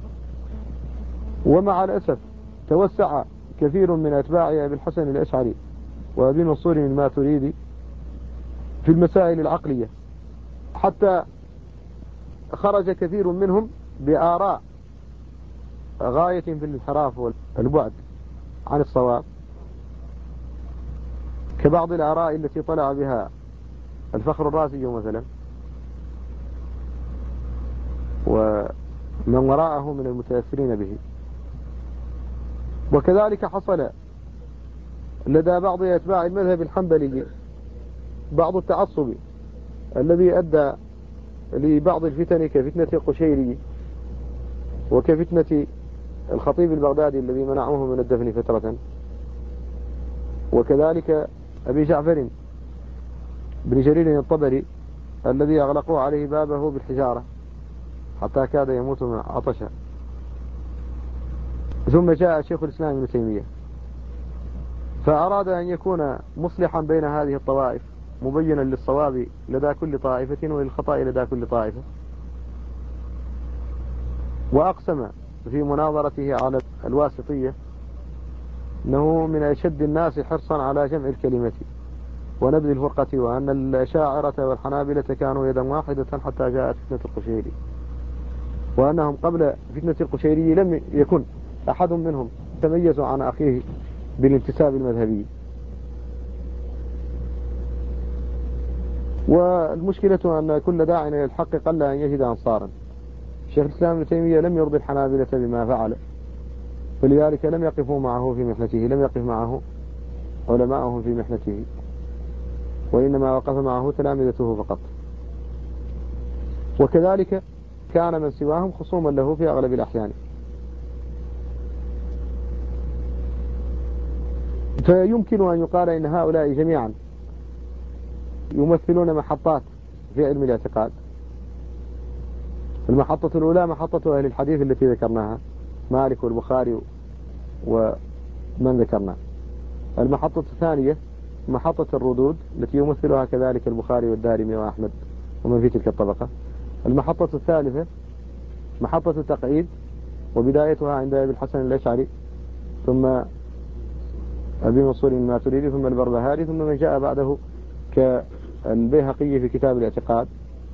B: ومع الأسف توسع كثير من أتباع أبي الحسن الأشعري وأبي منصور الماتريدي في المسائل العقلية، حتى خرج كثير منهم بآراء غاية في الانحراف والبعد عن الصواب، كبعض الآراء التي طلع بها الفخر الرازي مثلا ومن وراءه من المتأثرين به. وكذلك حصل لدى بعض أتباع المذهب الحنبلي بعض التعصب الذي أدى لبعض الفتن كفتنة القشيري وكفتنة الخطيب البغدادي الذي منعوه من الدفن فترة، وكذلك أبي جعفر بن جرير الطبري الذي أغلقوا عليه بابه بالحجارة حتى كاد يموت من عطشا. ثم جاء شيخ الإسلام ابن تيمية فأراد أن يكون مصلحا بين هذه الطوائف، مبينا للصواب لدى كل طائفة وللخطأ لدى كل طائفة، وأقسم في مناظرته على الواسطية أنه من أشد الناس حرصا على جمع الكلمة ونبذ الفرقة، وأن الأشاعرة والحنابلة كانوا يدا واحدة حتى جاءت فتنة القشيري، وأنهم قبل فتنة القشيري لم يكن أحد منهم تميز عن أخيه بالانتساب المذهبي. والمشكلة أن كل داع إلى الحق قل أن يجد أنصارا. شيخ الإسلام ابن تيمية لم يرضي الحنابلة بما فعل، فلذلك لم يقفوا معه في محنته، لم يقف معه علماءهم في محنته، وإنما وقف معه تلامذته فقط. وكذلك كان من سواهم خصوما له في أغلب الأحيان. فيمكن أن يقال إن هؤلاء جميعا يمثلون محطات في علم الاعتقاد. المحطة الأولى محطة أهل الحديث التي ذكرناها، مالك والبخاري ومن ذكرنا. المحطة الثانية محطة الردود التي يمثلها كذلك البخاري والدارمي وأحمد ومن في تلك الطبقة. المحطة الثالثة محطة التقعيد، وبدايتها عند أبي الحسن الأشعري، ثم أبي منصور الماتريدي، ثم البربهاري، ثم من جاء بعده كالبيهقي في كتاب الاعتقاد،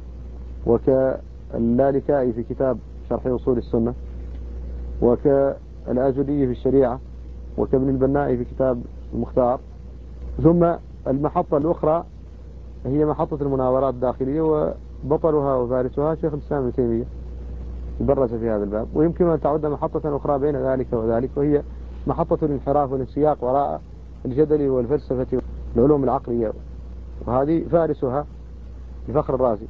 B: وكاللالكائي في كتاب شرح أصول السنة، وكالآجدي في الشريعة، وكابن البنائي في كتاب المختار. ثم المحطة الأخرى هي محطة المناظرات الداخلية، وبطلها وفارسها شيخ الإسلام ابن تيمية درس في هذا الباب. ويمكن أن تعد محطة أخرى بين ذلك وذلك، وهي محطة الانحراف والانسياق وراء الجدل والفلسفة والعلوم العقلية، وهذه فارسها الفخر الرازي.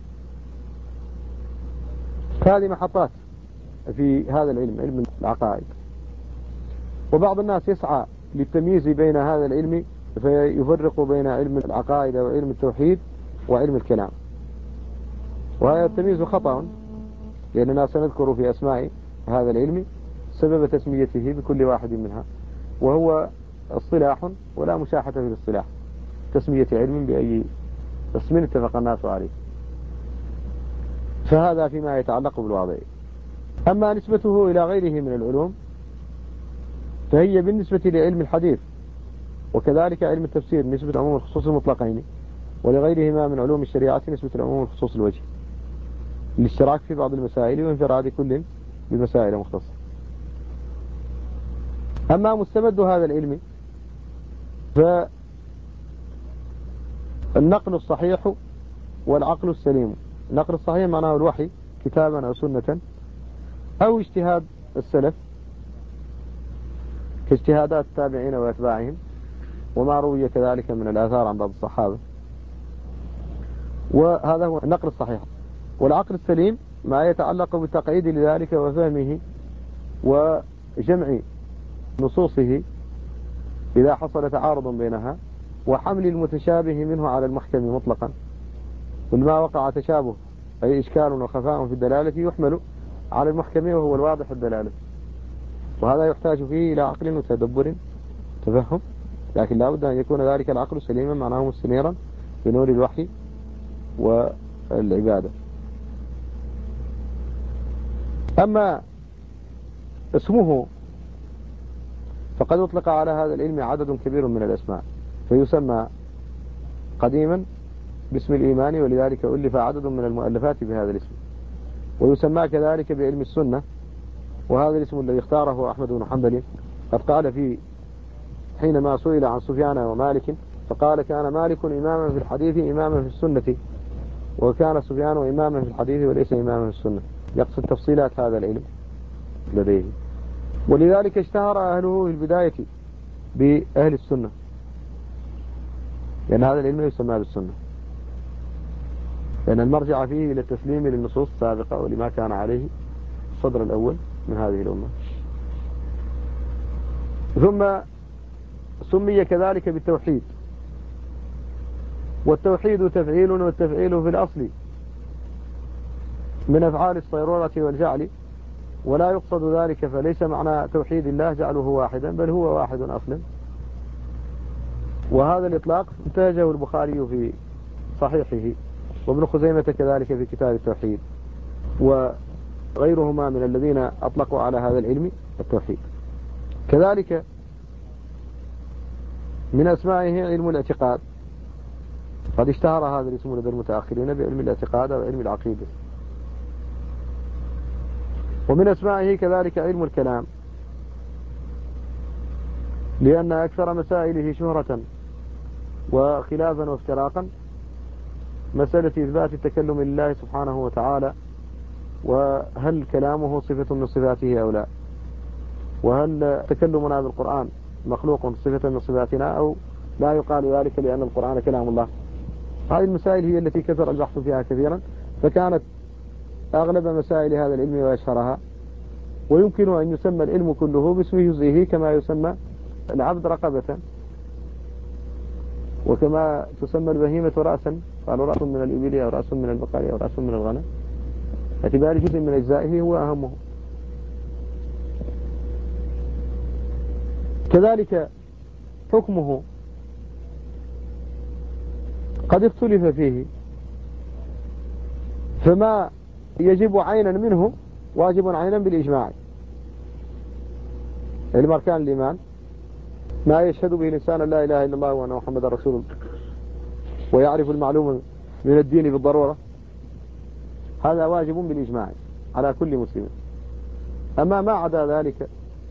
B: هذه محطات في هذا العلم، علم العقائد. وبعض الناس يسعى للتمييز بين هذا العلم فيفرق بين علم العقائد وعلم التوحيد وعلم الكلام، وهذا التمييز خطأ، لأننا سنذكر في أسماء هذا العلم سبب تسميته بكل واحد منها، وهو اصطلاح ولا مشاحة في الاصطلاح، تسمية علم بأي اسم اتفق الناس عليه. فهذا فيما يتعلق بالواضع. أما نسبته إلى غيره من العلوم فهي بالنسبة لعلم الحديث وكذلك علم التفسير نسبة العموم والخصوص المطلقين، ولغيرهما من علوم الشريعة نسبة العموم والخصوص الوجه، الاشتراك في بعض المسائل وانفراد كل بمسائل مختصة. أما مستمد هذا العلم فالنقل الصحيح والعقل السليم. النقل الصحيح معناه الوحي كتابا أو سنة أو اجتهاد السلف كاجتهادات التابعين وأتباعهم، وما روي كذلك من الآثار عن بعض الصحابة، وهذا هو النقل الصحيح. والعقل السليم ما يتعلق بالتقعيد لذلك وفهمه وجمع نصوصه إذا حصل تعارض بينها، وحمل المتشابه منه على المحكم مطلقا. كلما وقع تشابه أي إشكال وخفاء في الدلالة يحمل على المحكم وهو الواضح الدلالة، وهذا يحتاج فيه إلى عقل وتدبر تفهم، لكن لا بد أن يكون ذلك العقل سليما معناه مستنيرا بنور الوحي والعبادة. أما اسمه فقد أطلق على هذا العلم عدد كبير من الأسماء، فيسمى قديما باسم الإيمان، ولذلك ألف عدد من المؤلفات بهذا الاسم، ويسمى كذلك بعلم السنة، وهذا الاسم الذي اختاره أحمد بن حنبل قد قال فيه حينما سئل عن سفيان ومالك فقال كان مالك إماما في الحديث إماما في السنة، وكان سفيان إماما في الحديث وليس إماما في السنة، يقصد تفصيلات هذا العلم لديه. ولذلك اشتهر أهله في البداية بأهل السنة، لأن هذا العلم يسمى بالسنة، لأن المرجع فيه إلى التسليم للنصوص السابقة ولما كان عليه الصدر الأول من هذه الأمة. ثم سمي كذلك بالتوحيد، والتوحيد تفعيل، والتفعيل في الأصل من أفعال الصيرورة والجعل، ولا يقصد ذلك، فليس معنى توحيد الله جعله واحدا، بل هو واحد أصلا. وهذا الإطلاق انتهجه البخاري في صحيحه، وابن خزيمة كذلك في كتاب التوحيد، وغيرهما من الذين أطلقوا على هذا العلم التوحيد. كذلك من أسمائه علم الاعتقاد، قد اشتهر هذا الاسم لدى المتأخرين بعلم الاعتقاد وعلم العقيدة. ومن أسمائه كذلك علم الكلام، لأن أكثر مسائله شهرة وخلافا وافتراقا مسألة إثبات التكلم لله سبحانه وتعالى، وهل كلامه صفة من صفاته أو لا، وهل تكلمنا بالقرآن مخلوق صفة من صفاتنا أو لا يقال ذلك لأن القرآن كلام الله. هذه المسائل هي التي كثر البحث فيها كثيرا، فكانت أغلب مسائل هذا العلم وأشهرها. ويمكن أن يسمى العلم كله باسم جزئه، كما يسمى العبد رقبة، وكما تسمى البهيمة رأسا، قالوا رأس من الإبل أو رأس من البقر أو رأس من الغنم، اعتبار جزء من أجزائه هو أهمه. كذلك حكمه قد اختلف فيه، فما يجب عينا منه واجب عينا بالإجماع. علم أركان الإيمان ما يشهد به الإنسان لا إله إلا الله وأن محمد رسول الله ويعرف المعلوم من الدين بالضرورة، هذا واجب بالإجماع على كل مسلم. أما ما عدا ذلك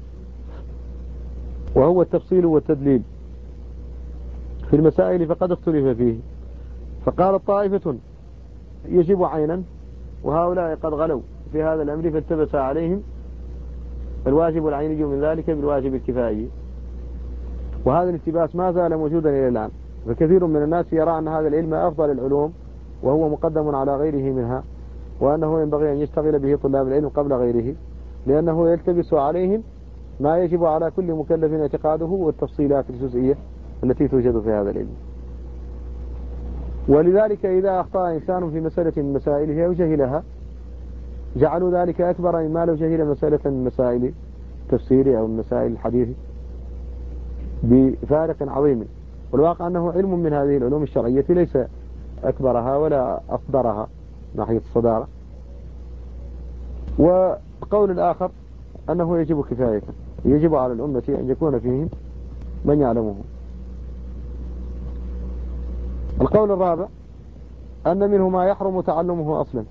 B: وهو التفصيل والتدليل في المسائل فقد اختلف فيه، فقال طائفة يجب عينا، وهؤلاء قد غلوا في هذا الأمر فالتبس عليهم الواجب العيني من ذلك بالواجب الكفائي، وهذا الالتباس ما زال موجودا إلى الآن. فكثير من الناس يرى أن هذا العلم أفضل العلوم وهو مقدم على غيره منها، وأنه ينبغي أن يشتغل به طلاب العلم قبل غيره، لأنه يلتبس عليهم ما يجب على كل مكلف اعتقاده والتفصيلات الجزئية التي توجد في هذا العلم. ولذلك إذا أخطأ إنسان في مسألة من مسائله أو جهلها جعلوا ذلك أكبر مما لو جهل مسألة من مسائل التفسير أو من مسائل الحديث بفارق عظيم. والواقع أنه علم من هذه العلوم الشرعية ليس أكبرها ولا أصدرها ناحية الصدارة. وقول الآخر أنه يجب كفاية، يجب على الأمة أن يكون فيهم من يعلمه. القول الرابع أن منه ما يحرم تعلمه أصلا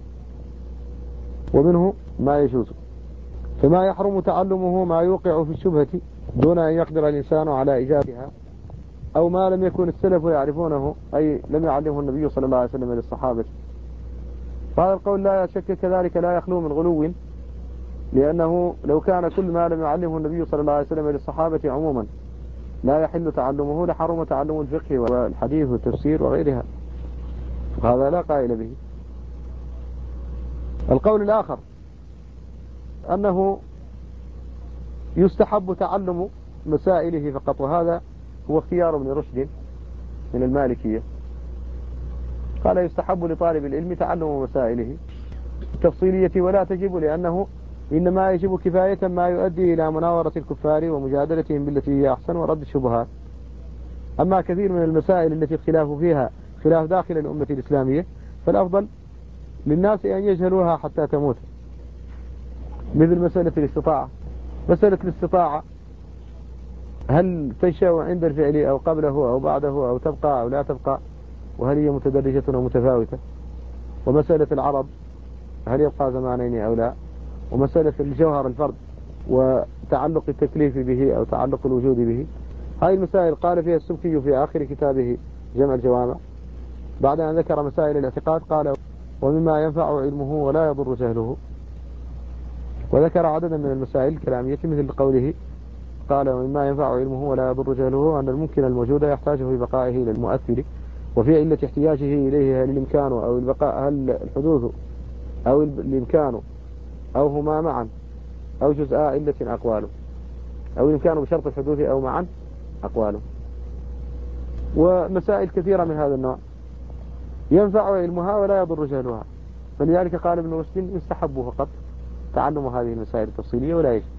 B: ومنه ما يجوز. فما يحرم تعلمه ما يوقع في الشبهة دون أن يقدر الإنسان على إجابتها، أو ما لم يكن السلف يعرفونه أي لم يعلمه النبي صلى الله عليه وسلم للصحابة. هذا القول لا شك كذلك لا يخلو من غلو، لأنه لو كان كل ما لم يعلمه النبي صلى الله عليه وسلم للصحابة عموما لا يحل تعلمه لحرم تعلم الفقه والحديث والتفسير وغيرها، هذا لا قائل به. القول الآخر أنه يستحب تعلم مسائله فقط، وهذا هو اختيار ابن رشد من المالكية، قال يستحب لطالب العلم تعلم مسائله التفصيلية ولا تجب، لأنه إنما يجب كفاية ما يؤدي إلى مناورة الكفار ومجادلتهم بالتي هي أحسن ورد الشبهات. أما كثير من المسائل التي الخلاف فيها خلاف داخل الأمة الإسلامية فالأفضل للناس أن يجهلوها حتى تموت، مثل مسألة الاستطاعة. مسألة الاستطاعة هل تنشأ عند الفعل أو قبله أو بعده أو تبقى أو لا تبقى، وهل هي متدرجة أو متفاوتة؟ ومسألة العرض هل يبقى زمانين أو لا؟ ومسألة الجوهر الفرد وتعلق التكليف به أو تعلق الوجود به، هذه المسائل قال فيها السبكي في آخر كتابه جمع الجوامع بعد أن ذكر مسائل الاعتقاد قال ومما ينفع علمه ولا يضر جهله، وذكر عددا من المسائل الكلامية مثل قوله قال ومما ينفع علمه ولا يضر جهله أن الممكن الموجود يحتاج في بقائه للمؤثر، وفي علة احتياجه إليه هل الإمكان أو البقاء، هل الحدوث أو الإمكان أو هما معا أو جزء علة أقواله، أو الإمكان بشرط الحدوث أو معا أقواله. ومسائل كثيرة من هذا النوع ينفع علمها ولا يضر جهلها، فلذلك قال ابن رشد يستحب فقط تعلم هذه المسائل التفصيلية ولا يجب.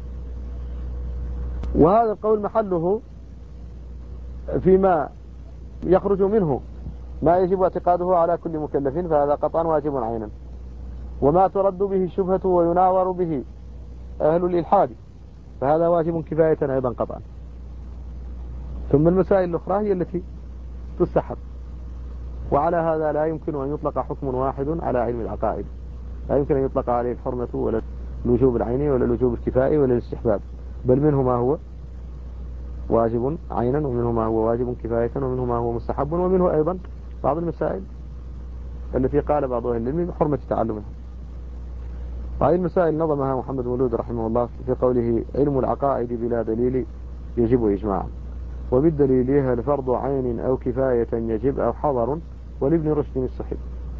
B: وهذا القول محله فيما يخرج منه ما يجب اعتقاده على كل مكلف، فهذا قطعا واجب عينا. وما ترد به الشبهة ويناور به أهل الإلحاد فهذا واجب كفاية أيضا قطعا. ثم المسائل الأخرى هي التي تستحب. وعلى هذا لا يمكن أن يطلق حكم واحد على علم العقائد، لا يمكن أن يطلق عليه الحرمة ولا الوجوب العيني ولا الوجوب الكفائي ولا الاستحباب، بل منه ما هو واجب عينا ومنه ما هو واجب كفاية ومنه ما هو مستحب، ومنه أيضا بعض المسائل التي قال بعض أهل العلم بحرمة تعلمها. هذه المسائل نظمها محمد مولود رحمه الله في قوله علم العقائد بلا دليل يجب إجماعا، وبالدليل هل فرض عين أو كفاية يجب أو حضر، ولابن رشد الصحيح.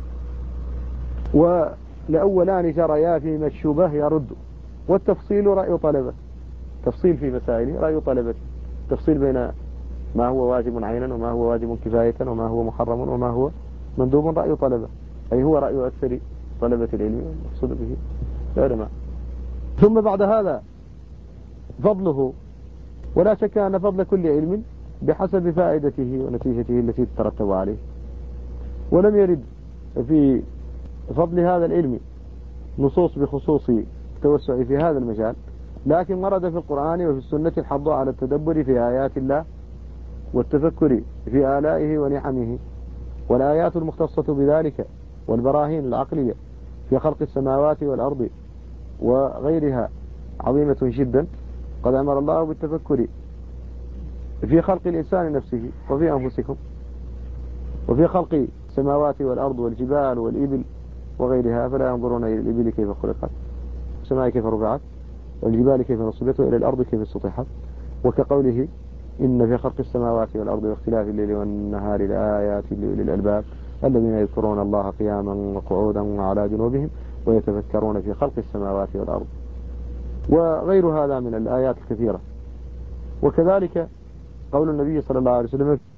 B: ولأولان جريا فيما الشبه يرد، والتفصيل رأي طلبة، تفصيل في مسائل رأي طلبة، تفصيل بين ما هو واجب عينا وما هو واجب كفاية وما هو محرم وما هو مندوب رأي طلبة، أي هو رأي أكثر طلبة العلم المقصود به العلماء. ثم بعد هذا فضله، ولا شك أن فضل كل علم بحسب فائدته ونتيجته التي تترتب عليه، ولم يرد في فضل هذا العلم نصوص بخصوص التوسع في هذا المجال، لكن ورد في القرآن وفي السنة الحض على التدبر في آيات الله والتفكر في آلائه ونعمه، والآيات المختصة بذلك والبراهين العقلية في خلق السماوات والأرض وغيرها عظيمة جدا. قد أمر الله بالتفكر في خلق الإنسان نفسه وفي أنفسكم، وفي خلق السماوات والأرض والجبال والإبل وغيرها، فلا ينظرون إلى الإبل كيف خلقت، السماء كيف رفعت، والجبال كيف نصبت، وإلى الأرض كيف سطحت. وكقوله إن في خلق السماوات والأرض واختلاف الليل والنهار لآيات لأولي الألباب الذين يذكرون الله قياما وقعودا وعلى جنوبهم ويتفكرون في خلق السماوات والأرض، وغير هذا من الآيات الكثيرة. وكذلك قول النبي صلى الله عليه وسلم